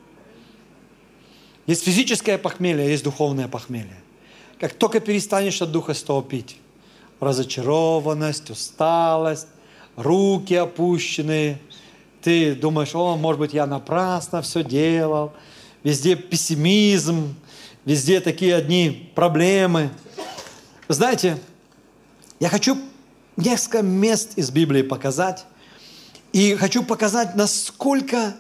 Speaker 1: Есть физическое похмелье, есть духовное похмелье. Как только перестанешь от Духа Святого пить, разочарованность, усталость, руки опущенные, ты думаешь, может быть, я напрасно все делал, везде пессимизм, везде такие одни проблемы. Вы знаете, я хочу несколько мест из Библии показать, и хочу показать, насколько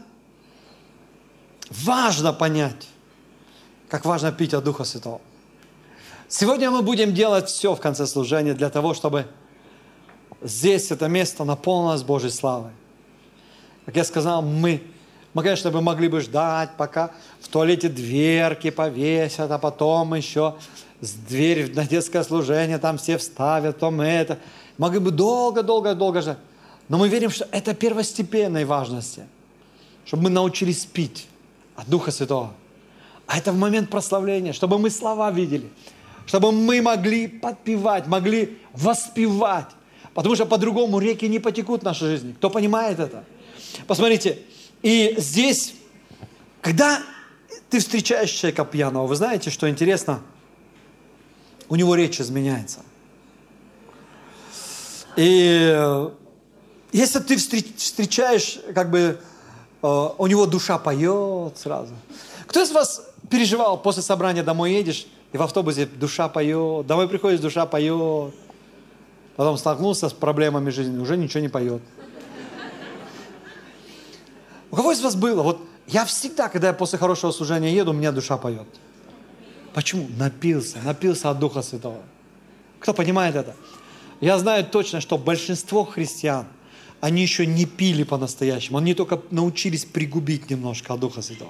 Speaker 1: важно понять, как важно пить от Духа Святого. Сегодня мы будем делать все в конце служения для того, чтобы здесь это место наполнилось Божьей славой. Как я сказал, мы, конечно, бы могли бы ждать, пока в туалете дверки повесят, а потом еще дверь на детское служение, там все вставят, потом это. Могли бы долго ждать. Но мы верим, что это первостепенной важности, чтобы мы научились пить от Духа Святого. А это в момент прославления, чтобы мы слова видели, чтобы мы могли подпевать, могли воспевать. Потому что по-другому реки не потекут в нашей жизни. Кто понимает это? Посмотрите, и здесь, когда ты встречаешь человека пьяного, вы знаете, что интересно? У него речь изменяется. И если ты встречаешь, у него душа поет сразу. Кто из вас переживал, после собрания домой едешь, и в автобусе душа поет, домой приходишь, душа поет, потом столкнулся с проблемами жизни, уже ничего не поет. У кого из вас было? Вот я всегда, когда я после хорошего служения еду, у меня душа поет. Почему? Напился от Духа Святого. Кто понимает это? Я знаю точно, что большинство христиан, они еще не пили по-настоящему. Они только научились пригубить немножко от Духа Святого.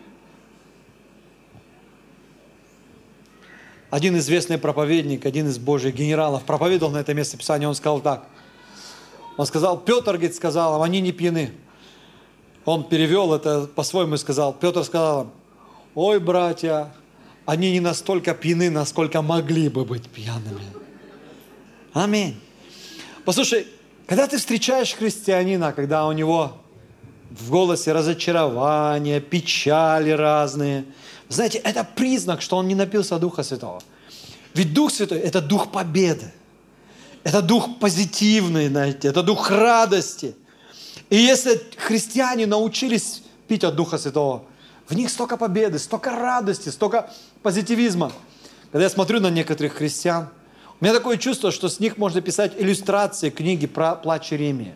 Speaker 1: Один известный проповедник, один из Божьих генералов проповедовал на это место Писания, он сказал так. Он сказал, Петр, говорит, сказал им, они не пьяны. Он перевел это по-своему и сказал, Петр сказал им, ой, братья, они не настолько пьяны, насколько могли бы быть пьяными. Аминь. Послушай, когда ты встречаешь христианина, когда у него в голосе разочарование, печали разные, знаете, это признак, что он не напился Духа Святого. Ведь Дух Святой – это Дух победы. Это Дух позитивный, знаете, это Дух радости. И если христиане научились пить от Духа Святого, в них столько победы, столько радости, столько позитивизма. Когда я смотрю на некоторых христиан, у меня такое чувство, что с них можно писать иллюстрации книги про плач Иеремии.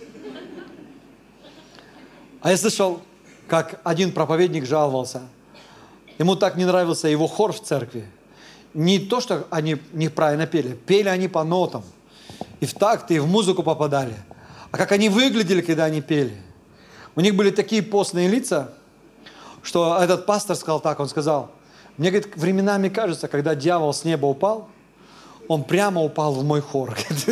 Speaker 1: А я слышал, как один проповедник жаловался. Ему так не нравился его хор в церкви. Не то, что они неправильно пели. Пели они по нотам. И в такт, и в музыку попадали. А как они выглядели, когда они пели. У них были такие постные лица, что этот пастор сказал так. Он сказал, мне, говорит, временами кажется, когда дьявол с неба упал, он прямо упал в мой хор.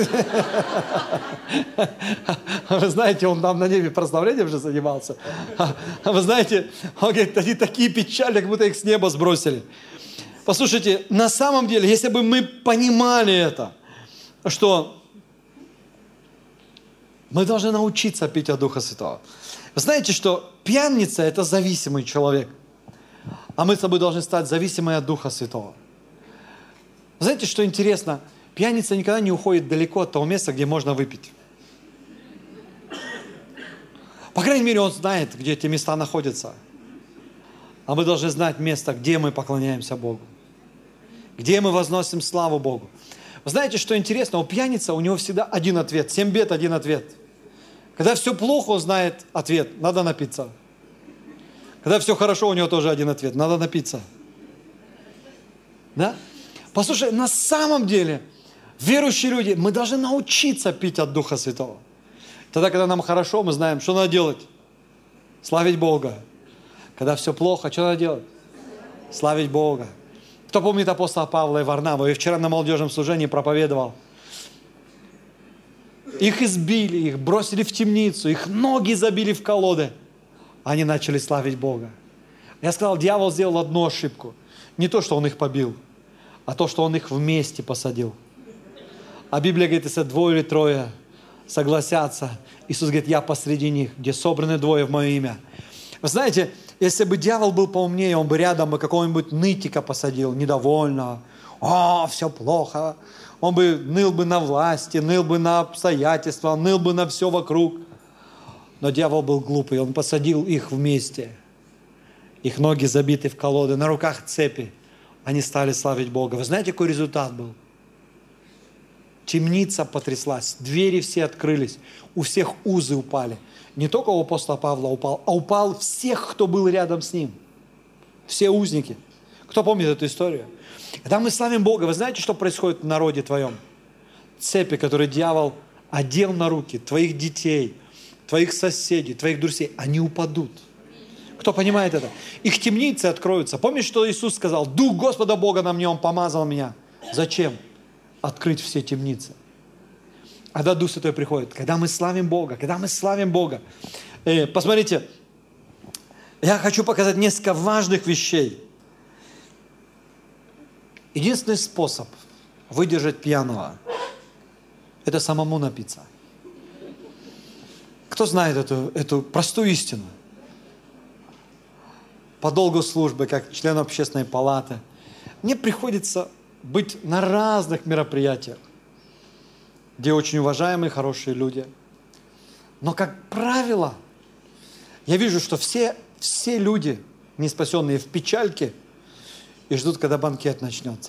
Speaker 1: Вы знаете, он там на небе прославлением уже занимался. Вы знаете, он говорит, они такие печали, как будто их с неба сбросили. Послушайте, на самом деле, если бы мы понимали это, что мы должны научиться пить от Духа Святого. Вы знаете, что пьяница – это зависимый человек. А мы с тобой должны стать зависимыми от Духа Святого. Знаете, что интересно? Пьяница никогда не уходит далеко от того места, где можно выпить. По крайней мере, он знает, где эти места находятся. А мы должны знать место, где мы поклоняемся Богу. Где мы возносим славу Богу. Вы знаете, что интересно? У пьяницы у него всегда один ответ. 7 бед, один ответ. Когда все плохо, он знает ответ. Надо напиться. Когда все хорошо, у него тоже один ответ. Надо напиться. Да? Послушай, на самом деле, верующие люди, мы должны научиться пить от Духа Святого. Тогда, когда нам хорошо, мы знаем, что надо делать. Славить Бога. Когда все плохо, что надо делать? Славить Бога. Кто помнит апостола Павла и Варнаву? Я вчера на молодежном служении проповедовал. Их избили, их бросили в темницу, их ноги забили в колоды. Они начали славить Бога. Я сказал, дьявол сделал одну ошибку. Не то, что он их побил, а то, что он их вместе посадил. А Библия говорит, если 2 или 3 согласятся, Иисус говорит, я посреди них, где собраны 2 в мое имя. Вы знаете, если бы дьявол был поумнее, он бы рядом какого-нибудь нытика посадил, недовольного. О, все плохо. Он бы ныл бы на власти, ныл бы на обстоятельства, ныл бы на все вокруг. Но дьявол был глупый, он посадил их вместе. Их ноги забиты в колоды, на руках цепи. Они стали славить Бога. Вы знаете, какой результат был? Темница потряслась, двери все открылись, у всех узы упали. Не только у апостола Павла упал, а упал всех, кто был рядом с ним. Все узники. Кто помнит эту историю? Когда мы славим Бога, вы знаете, что происходит в народе твоем? Цепи, которые дьявол одел на руки твоих детей, твоих соседей, твоих друзей, они упадут. Кто понимает это? Их темницы откроются. Помнишь, что Иисус сказал? Дух Господа Бога на мне, Он помазал меня. Зачем? Открыть все темницы. А когда Дух Святой приходит? Когда мы славим Бога. Когда мы славим Бога. Посмотрите, я хочу показать несколько важных вещей. Единственный способ выдержать пьяного – это самому напиться. Кто знает эту простую истину? По долгу службы, как член общественной палаты, мне приходится быть на разных мероприятиях, где очень уважаемые, хорошие люди. Но, как правило, я вижу, что все люди, не спасенные, в печальке и ждут, когда банкет начнется.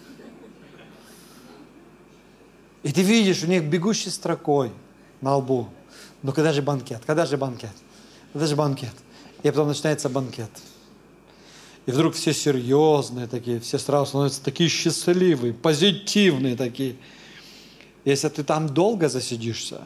Speaker 1: И ты видишь у них бегущей строкой на лбу. Ну, когда же банкет? Когда же банкет? Когда же банкет? И потом начинается банкет. И вдруг все серьезные такие, все сразу становятся такие счастливые, позитивные такие. Если ты там долго засидишься,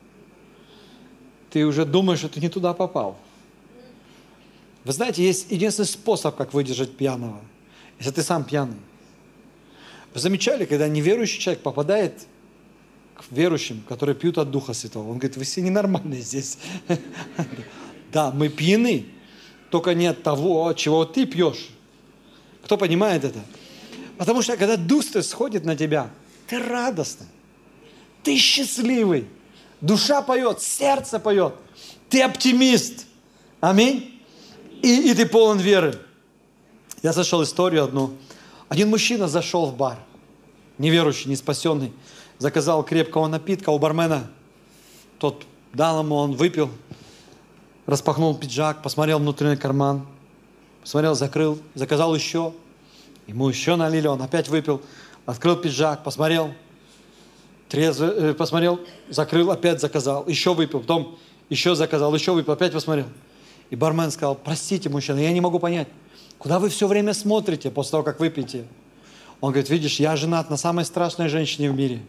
Speaker 1: ты уже думаешь, что ты не туда попал. Вы знаете, есть единственный способ, как выдержать пьяного, если ты сам пьяный. Вы замечали, когда неверующий человек попадает к верующим, которые пьют от Духа Святого, он говорит: вы все ненормальные здесь. Да, мы пьяны, только не от того, чего ты пьешь. Кто понимает это? Потому что когда Дух Святой сходит на тебя, ты радостный, ты счастливый, душа поет, сердце поет, ты оптимист. Аминь. И ты полон веры. Я слышал историю одну. Один мужчина зашел в бар, неверующий, неспасенный, заказал крепкого напитка у бармена. Тот дал ему, он выпил, распахнул пиджак, посмотрел внутренний карман, посмотрел, закрыл, заказал еще. Ему еще налили, он опять выпил, открыл пиджак, посмотрел, посмотрел, закрыл, опять заказал, еще выпил, потом еще заказал, еще выпил, опять посмотрел. И бармен сказал: простите, мужчина, я не могу понять, куда вы все время смотрите после того, как выпьете? Он говорит: видишь, я женат на самой страшной женщине в мире.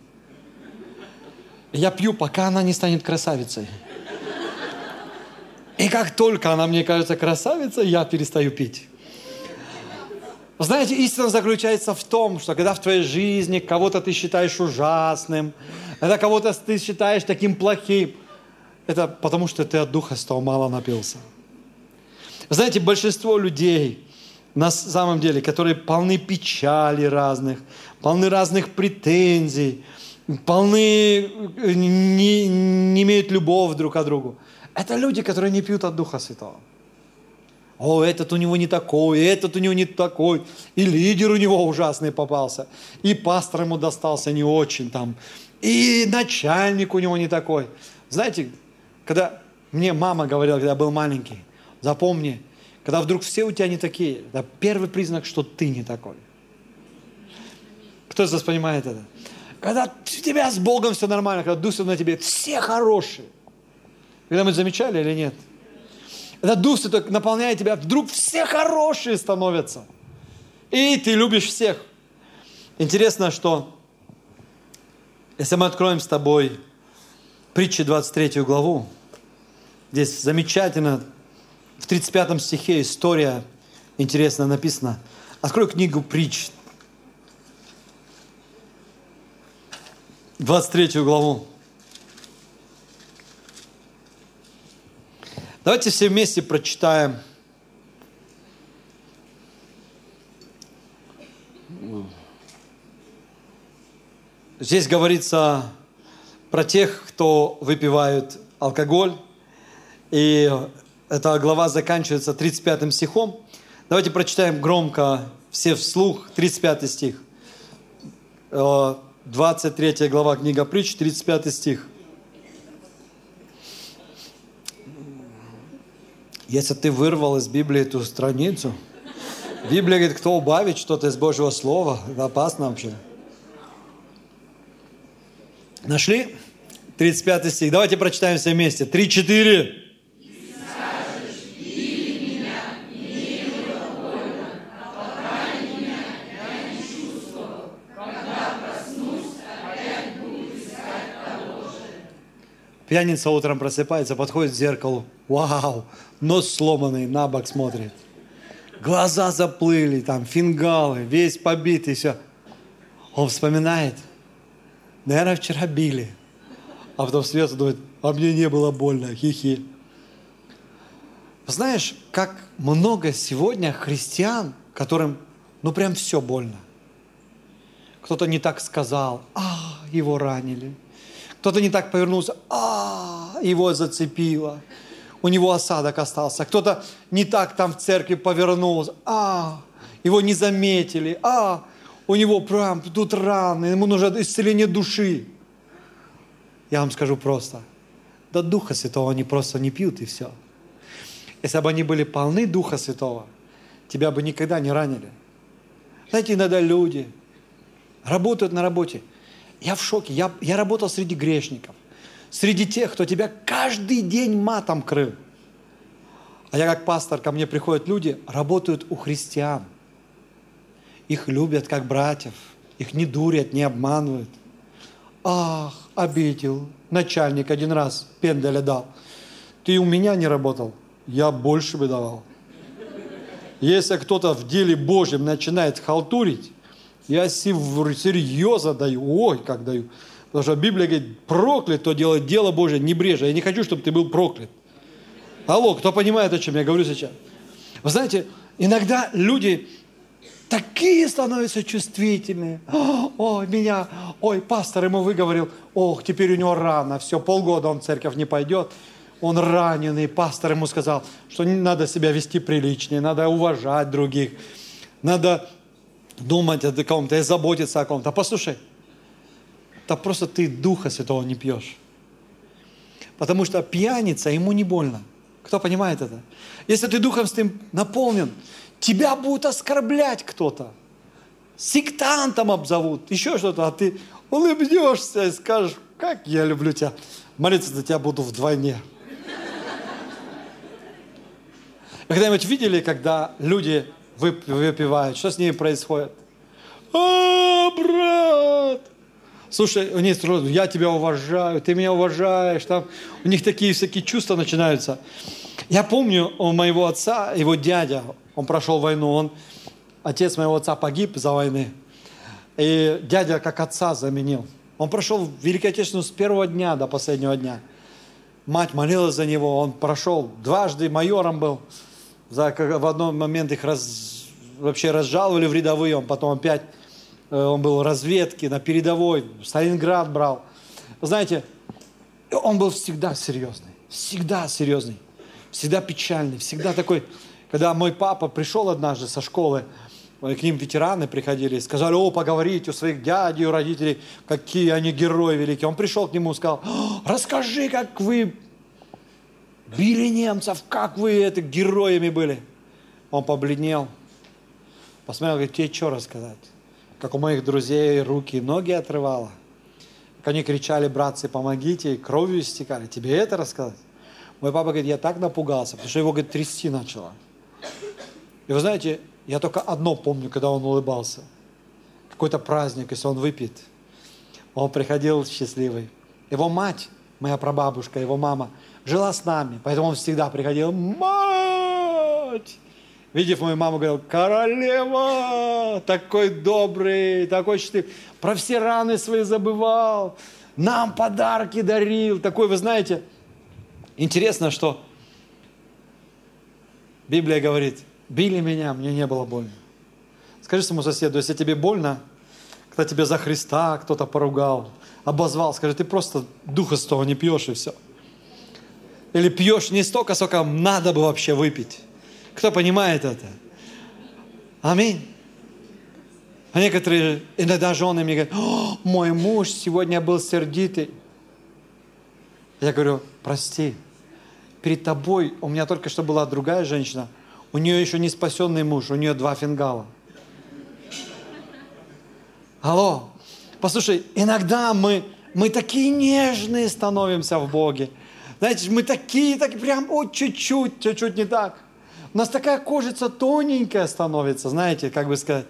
Speaker 1: Я пью, пока она не станет красавицей. И как только она мне кажется красавицей, я перестаю пить. Знаете, истина заключается в том, что когда в твоей жизни кого-то ты считаешь ужасным, когда кого-то ты считаешь таким плохим, это потому, что ты от Духа Святого мало напился. Знаете, большинство людей, на самом деле, которые полны печали разных, полны разных претензий, полны, не имеют любовь друг к другу, это люди, которые не пьют от Духа Святого. О, этот у него не такой, этот у него не такой, и лидер у него ужасный попался, и пастор ему достался не очень там, и начальник у него не такой. Знаете, когда мне мама говорила, когда я был маленький: запомни, когда вдруг все у тебя не такие, это первый признак, что ты не такой. Кто из вас понимает это? Когда у тебя с Богом все нормально, когда Дух Святой на тебе, все хорошие. Когда мы замечали или нет? Когда Дух Святой наполняет тебя, вдруг все хорошие становятся. И ты любишь всех. Интересно, что если мы откроем с тобой Притчи 23 главу, здесь замечательно, в 35 стихе история интересно написана. Открой книгу Притч, 23 главу. Давайте все вместе прочитаем. Здесь говорится про тех, кто выпивают алкоголь. И эта глава заканчивается 35 стихом. Давайте прочитаем громко, все вслух, 35 стих. 23 глава книга Притч, 35 стих. Если ты вырвал из Библии эту страницу, Библия говорит, кто убавит что-то из Божьего Слова, это опасно вообще. Нашли? 35 стих. Давайте прочитаем все вместе. 3-4. Пьяница утром просыпается, подходит к зеркалу. Вау, нос сломанный, на бок смотрит. Глаза заплыли, там фингалы, весь побитый, все. Он вспоминает. Наверное, вчера били. А потом смеется, думает, а мне не было больно, хихи. Знаешь, как много сегодня христиан, которым, прям все больно. Кто-то не так сказал, его ранили. Кто-то не так повернулся, его зацепило. У него осадок остался. Кто-то не так там в церкви повернулся, его не заметили, у него прям тут раны, ему нужно исцеление души. Я вам скажу просто, до Духа Святого они просто не пьют и все. Если бы они были полны Духа Святого, тебя бы никогда не ранили. Знаете, иногда люди работают на работе. Я в шоке. Я работал среди грешников. Среди тех, кто тебя каждый день матом крыл. А я как пастор, ко мне приходят люди, работают у христиан. Их любят как братьев. Их не дурят, не обманывают. Ах, обидел. Начальник один раз пенделя дал. Ты у меня не работал, я больше бы давал. Если кто-то в деле Божьем начинает халтурить, я серьезно даю, ой, как даю. Потому что Библия говорит, проклят, кто делает дело Божие небрежно. Я не хочу, чтобы ты был проклят. Алло, кто понимает, о чем я говорю сейчас? Вы знаете, иногда люди такие становятся чувствительные. Ой, пастор ему выговорил, ох, теперь у него рано, все, полгода он в церковь не пойдет. Он раненый, пастор ему сказал, что надо себя вести приличнее, надо уважать других, надо думать о ком-то и заботиться о ком-то. Послушай, да просто ты Духа Святого не пьешь. Потому что пьяница, ему не больно. Кто понимает это? Если ты Духом Святым наполнен, тебя будут оскорблять кто-то. Сектантом обзовут, еще что-то, а ты улыбнешься и скажешь, как я люблю тебя. Молиться за тебя буду вдвойне. Вы когда-нибудь видели, когда люди выпивают, что с ними происходит? Брат! Слушай, у них я тебя уважаю, ты меня уважаешь. Там, у них такие всякие чувства начинаются. Я помню у моего отца, его дядя, он прошел войну, отец моего отца погиб за войны. И дядя как отца заменил. Он прошел Великую Отечественную с первого дня до последнего дня. Мать молилась за него, он прошел дважды майором был. В один момент их вообще разжаловали в рядовые, он потом опять, он был в разведке, на передовой, Сталинград брал. Вы знаете, он был всегда серьезный, всегда печальный, всегда такой. Когда мой папа пришел однажды со школы, к ним ветераны приходили и сказали, поговорите у своих дядей, у родителей, какие они герои великие. Он пришел к нему и сказал, расскажи, как вы били немцев, как вы героями были. Он побледнел, посмотрел, говорит, тебе что рассказать? Как у моих друзей руки и ноги отрывало. Как они кричали, братцы, помогите, и кровью истекали. Тебе это рассказать? Мой папа говорит, я так напугался, потому что его, говорит, трясти начало. И вы знаете, я только одно помню, когда он улыбался. Какой-то праздник, если он выпьет. Он приходил счастливый. Его мать, моя прабабушка, его мама, жила с нами, поэтому он всегда приходил, мать! Видев мою маму, говорил, королева, такой добрый, такой счастливый, про все раны свои забывал, нам подарки дарил, такой, вы знаете. Интересно, что Библия говорит, били меня, мне не было больно. Скажи своему соседу, если тебе больно, когда тебя за Христа кто-то поругал, обозвал, скажи, ты просто Духа Святого не пьешь и все. Или пьешь не столько, сколько надо бы вообще выпить. Кто понимает это? Аминь. А некоторые, иногда жены мне говорят, мой муж сегодня был сердитый. Я говорю, прости, перед тобой у меня только что была другая женщина, у нее еще не спасенный муж, у нее 2 фингала. Алло, послушай, иногда мы такие нежные становимся в Боге. Знаете, мы такие прям, чуть-чуть не так. У нас такая кожица тоненькая становится, знаете, как бы сказать.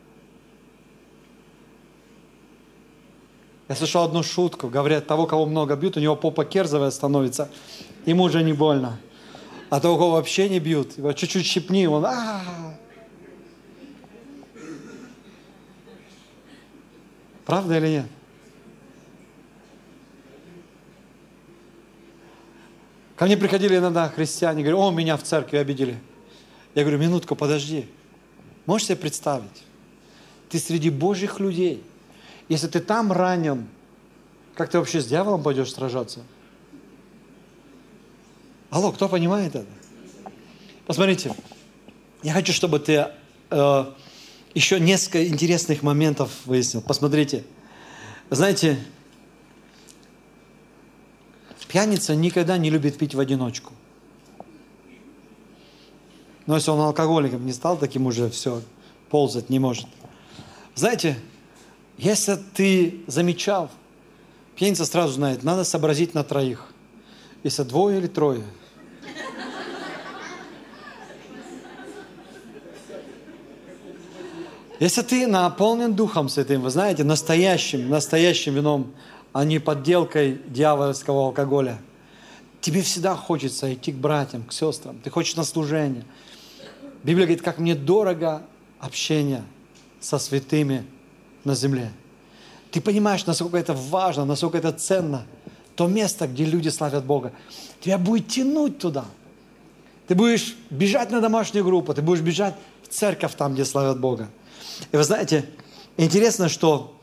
Speaker 1: Я слышал одну шутку, говорят, того, кого много бьют, у него попа керзовая становится, ему уже не больно. А того, кого вообще не бьют, его чуть-чуть щипни, он Правда или нет? Ко мне приходили иногда христиане, говорят, меня в церкви обидели. Я говорю, минутку, подожди. Можешь себе представить? Ты среди Божьих людей. Если ты там ранен, как ты вообще с дьяволом пойдешь сражаться? Алло, кто понимает это? Посмотрите, я хочу, чтобы ты еще несколько интересных моментов выяснил. Посмотрите. Знаете, пьяница никогда не любит пить в одиночку. Но если он алкоголиком не стал, таким уже все, ползать не может. Знаете, если ты замечал, пьяница сразу знает, надо сообразить на 3. Если 2 или 3. Если ты наполнен Духом Святым, вы знаете, настоящим вином, а не подделкой дьявольского алкоголя. Тебе всегда хочется идти к братьям, к сестрам. Ты хочешь на служение. Библия говорит, как мне дорого общение со святыми на земле. Ты понимаешь, насколько это важно, насколько это ценно. То место, где люди славят Бога. Тебя будет тянуть туда. Ты будешь бежать на домашнюю группу, ты будешь бежать в церковь там, где славят Бога. И вы знаете, интересно, что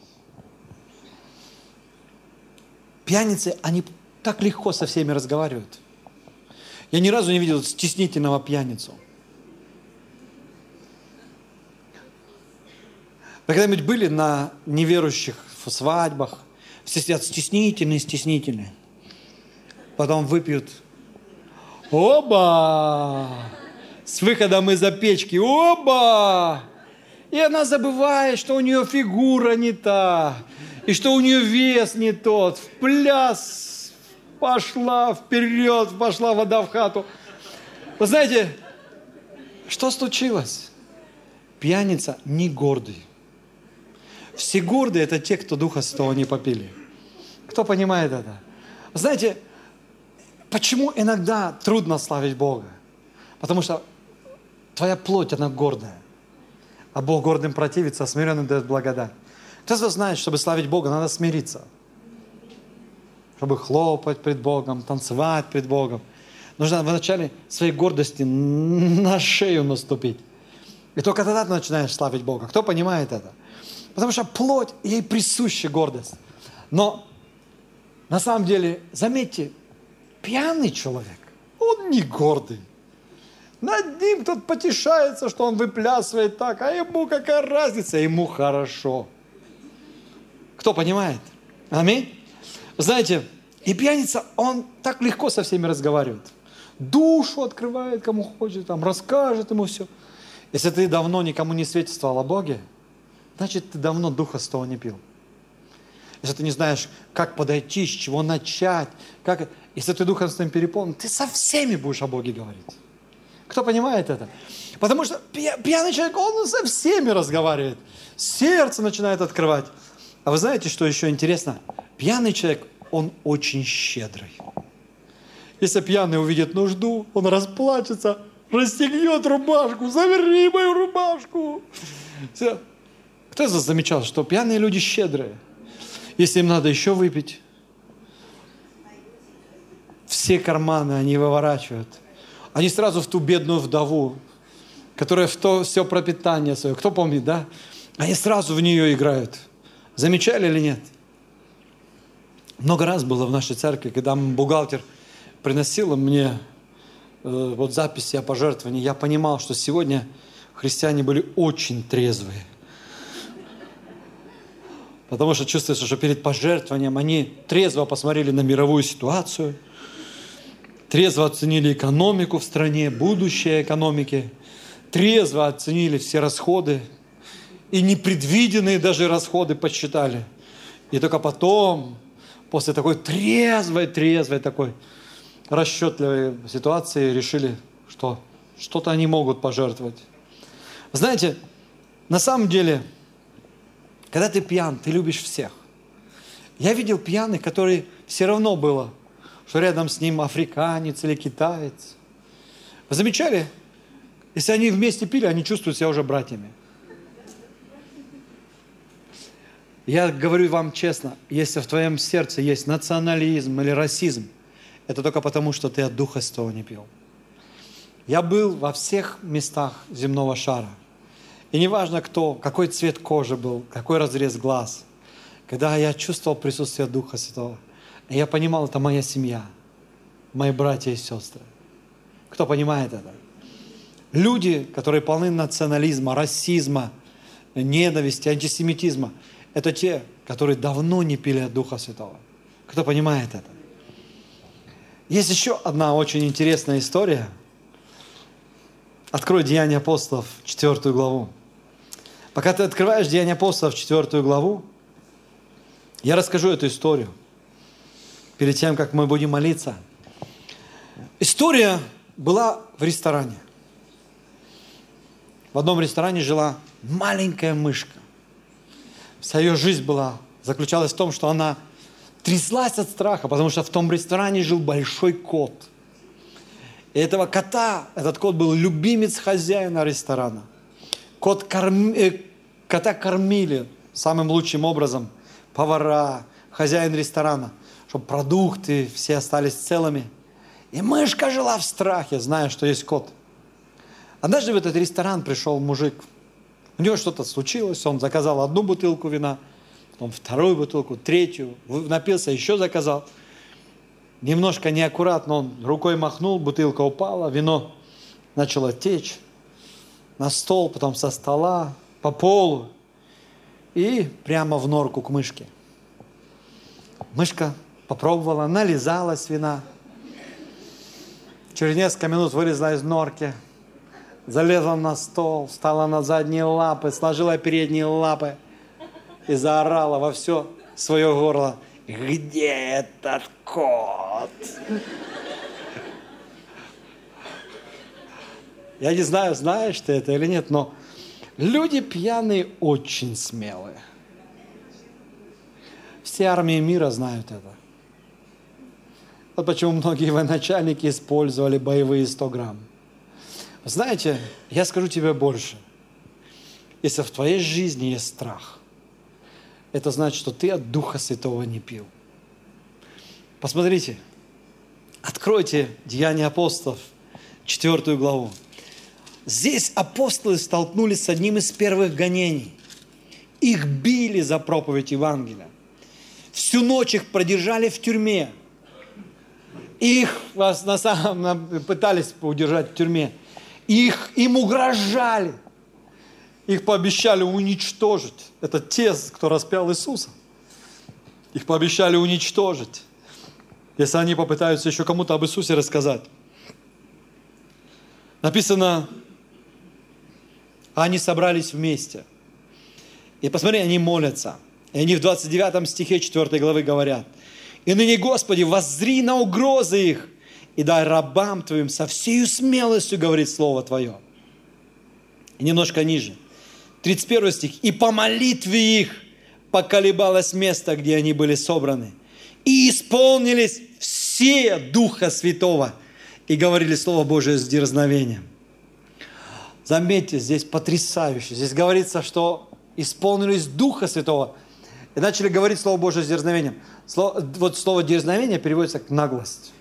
Speaker 1: пьяницы, они так легко со всеми разговаривают. Я ни разу не видел стеснительного пьяницу. Вы когда-нибудь были на неверующих свадьбах? Все сидят стеснительные. Потом выпьют. Оба! С выходом из-за печки. Оба! И она забывает, что у нее фигура не та. И что у нее вес не тот. В пляс пошла вперед, пошла вода в хату. Вы знаете, что случилось? Пьяница не гордый. Все гордые – это те, кто Духа Святого не попили. Кто понимает это? Знаете, почему иногда трудно славить Бога? Потому что твоя плоть, она гордая. А Бог гордым противится, а смиренным дает благодать. Кто-то знает, чтобы славить Бога, надо смириться. Чтобы хлопать пред Богом, танцевать пред Богом. Нужно вначале своей гордости на шею наступить. И только тогда ты начинаешь славить Бога. Кто понимает это? Потому что плоть, ей присуща гордость. Но на самом деле, заметьте, пьяный человек, он не гордый. Над ним тут потешается, что он выплясывает так, а ему какая разница, ему хорошо. Кто понимает? Аминь. Знаете, и пьяница, он так легко со всеми разговаривает. Душу открывает, кому хочет, там, расскажет ему все. Если ты давно никому не свидетельствовал о Боге, значит, ты давно Духа Святого не пил. Если ты не знаешь, как подойти, с чего начать, если ты Духом Святым переполнен, ты со всеми будешь о Боге говорить. Кто понимает это? Потому что пьяный человек, он со всеми разговаривает. Сердце начинает открывать. А вы знаете, что еще интересно? Пьяный человек, он очень щедрый. Если пьяный увидит нужду, он расплачется, расстегнет рубашку, заверни мою рубашку. Все. Кто из вас замечал, что пьяные люди щедрые? Если им надо еще выпить, все карманы они выворачивают. Они сразу в ту бедную вдову, которая в то все пропитание свое. Кто помнит, да? Они сразу в нее играют. Замечали или нет? Много раз было в нашей церкви, когда бухгалтер приносил мне вот записи о пожертвовании, я понимал, что сегодня христиане были очень трезвые. Потому что чувствуется, что перед пожертвованием они трезво посмотрели на мировую ситуацию, трезво оценили экономику в стране, будущее экономики, трезво оценили все расходы и непредвиденные даже расходы подсчитали. И только потом, после такой трезвой такой расчетливой ситуации, решили, что что-то они могут пожертвовать. Знаете, на самом деле, когда ты пьян, ты любишь всех. Я видел пьяных, которые все равно было, что рядом с ним африканец или китаец. Вы замечали? Если они вместе пили, они чувствуют себя уже братьями. Я говорю вам честно, если в твоем сердце есть национализм или расизм, это только потому, что ты от Духа Святого не пил. Я был во всех местах земного шара. И неважно кто, какой цвет кожи был, какой разрез глаз. Когда я чувствовал присутствие Духа Святого, я понимал, это моя семья, мои братья и сестры. Кто понимает это? Люди, которые полны национализма, расизма, ненависти, антисемитизма, это те, которые давно не пили от Духа Святого. Кто понимает это? Есть еще одна очень интересная история. Открой Деяния апостолов, 4 главу. Пока ты открываешь Деяния апостолов, 4 главу, я расскажу эту историю. Перед тем, как мы будем молиться. История была в ресторане. В одном ресторане жила маленькая мышка. Вся ее жизнь заключалась в том, что она тряслась от страха, потому что в том ресторане жил большой кот. И этого кота, этот кот был любимец хозяина ресторана. Кота кормили самым лучшим образом повара, хозяин ресторана, чтобы продукты все остались целыми. И мышка жила в страхе, зная, что есть кот. Однажды в этот ресторан пришел мужик. У него что-то случилось, он заказал одну бутылку вина, потом вторую бутылку, третью, напился, еще заказал. Немножко неаккуратно он рукой махнул, бутылка упала, вино начало течь на стол, потом со стола, по полу и прямо в норку к мышке. Мышка попробовала, нализалась вина. Через несколько минут вылезла из норки, залезла на стол, встала на задние лапы, сложила передние лапы и заорала во все свое горло: «Где этот кот?» Я не знаю, знаешь ты это или нет, но люди пьяные очень смелые. Все армии мира знают это. Вот почему многие военачальники использовали боевые 100 грамм. Знаете, я скажу тебе больше. Если в твоей жизни есть страх, это значит, что ты от Духа Святого не пил. Посмотрите, откройте Деяния апостолов, 4 главу. Здесь апостолы столкнулись с одним из первых гонений. Их били за проповедь Евангелия. Всю ночь их продержали в тюрьме. Их пытались удержать в тюрьме. Им угрожали. Их пообещали уничтожить. Это те, кто распял Иисуса. Их пообещали уничтожить, если они попытаются еще кому-то об Иисусе рассказать. Написано, они собрались вместе. И посмотри, они молятся. И они в 29 стихе 4 главы говорят: «И ныне, Господи, воззри на угрозы их, и дай рабам Твоим со всею смелостью говорить Слово Твое». И немножко ниже, 31 стих. «И по молитве их поколебалось место, где они были собраны, и исполнились все Духа Святого, и говорили Слово Божие с дерзновением». Заметьте, здесь потрясающе. Здесь говорится, что исполнились Духа Святого и начали говорить Слово Божие с дерзновением. Вот слово «дерзновение» переводится как «наглость».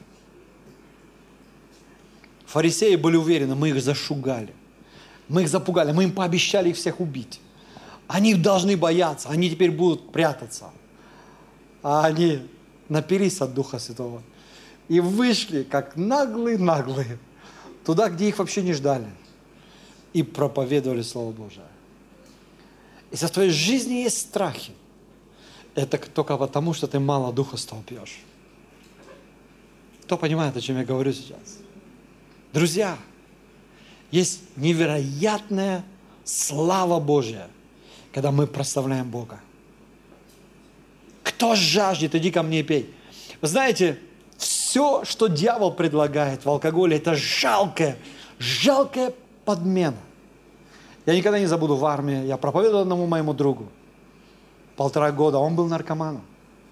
Speaker 1: Фарисеи были уверены, мы их зашугали, мы их запугали, мы им пообещали их всех убить. Они должны бояться, они теперь будут прятаться. А они напились от Духа Святого и вышли, как наглые, туда, где их вообще не ждали, и проповедовали Слово Божие. Если в твоей жизни есть страхи, это только потому, что ты мало Духа Святого пьешь. Кто понимает, о чем я говорю сейчас? Друзья, есть невероятная слава Божья, когда мы прославляем Бога. Кто жаждет, иди ко мне и пей. Вы знаете, все, что дьявол предлагает в алкоголе, это жалкая подмена. Я никогда не забуду, в армии я проповедовал одному моему другу. 1,5 года, он был наркоманом.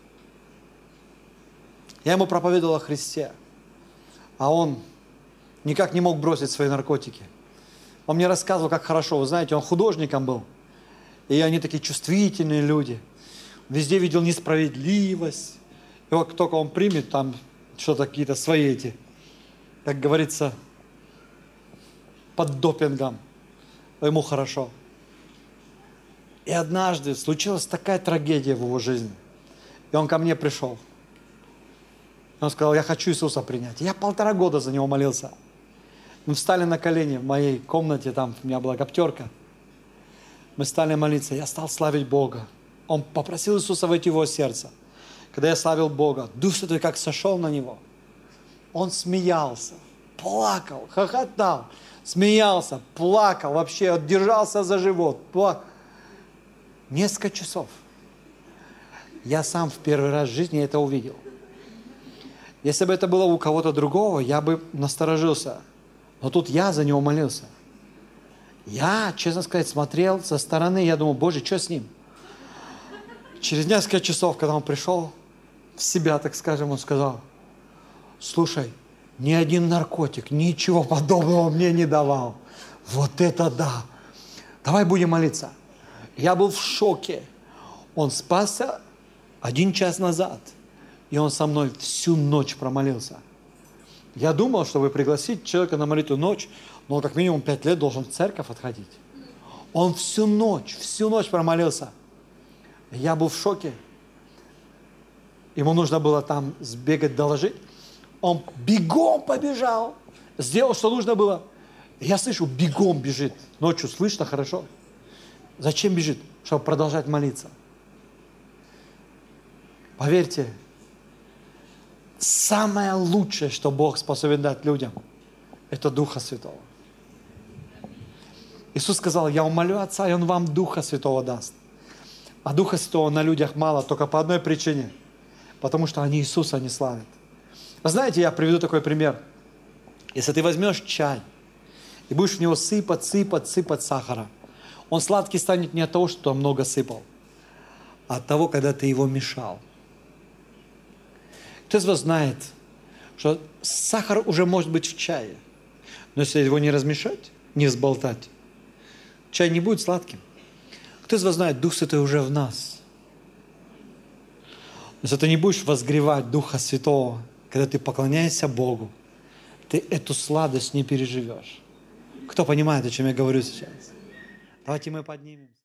Speaker 1: Я ему проповедовал о Христе, а он никак не мог бросить свои наркотики. Он мне рассказывал, как хорошо. Вы знаете, он художником был. И они такие чувствительные люди. Везде видел несправедливость. И вот только он примет там что-то, какие-то свои эти, как говорится, под допингом. Ему хорошо. И однажды случилась такая трагедия в его жизни. И он ко мне пришел. Он сказал: я хочу Иисуса принять. Я 1,5 года за него молился. Мы встали на колени в моей комнате, там у меня была коптерка. Мы стали молиться, я стал славить Бога. Он попросил Иисуса войти в его сердце. Когда я славил Бога, Дух Святой как сошел на него. Он смеялся, плакал, хохотал, смеялся, плакал, вообще держался за живот. Несколько часов. Я сам в первый раз в жизни это увидел. Если бы это было у кого-то другого, я бы насторожился. Но тут я за него молился. Я, честно сказать, смотрел со стороны, я думал: Боже, что с ним? Через несколько часов, когда он пришел, в себя, так скажем, он сказал: слушай, ни один наркотик, ничего подобного мне не давал. Вот это да! Давай будем молиться. Я был в шоке. Он спасся 1 час назад, и он со мной всю ночь промолился. Я думал, чтобы пригласить человека на молитву ночь, но он как минимум 5 лет должен в церковь отходить. Он всю ночь промолился. Я был в шоке. Ему нужно было там сбегать, доложить. Он бегом побежал, сделал, что нужно было. Я слышу, бегом бежит. Ночью слышно хорошо. Зачем бежит? Чтобы продолжать молиться. Поверьте, самое лучшее, что Бог способен дать людям, это Духа Святого. Иисус сказал: я умолю Отца, и Он вам Духа Святого даст. А Духа Святого на людях мало только по одной причине. Потому что они Иисуса не славят. Вы знаете, я приведу такой пример. Если ты возьмешь чай и будешь в него сыпать сахара, он сладкий станет не от того, что много сыпал, а от того, когда ты его мешал. Кто из вас знает, что сахар уже может быть в чае, но если его не размешать, не взболтать, чай не будет сладким. Кто из вас знает, Дух Святой уже в нас? Если ты не будешь возгревать Духа Святого, когда ты поклоняешься Богу, ты эту сладость не переживешь. Кто понимает, о чем я говорю сейчас? Давайте мы поднимемся.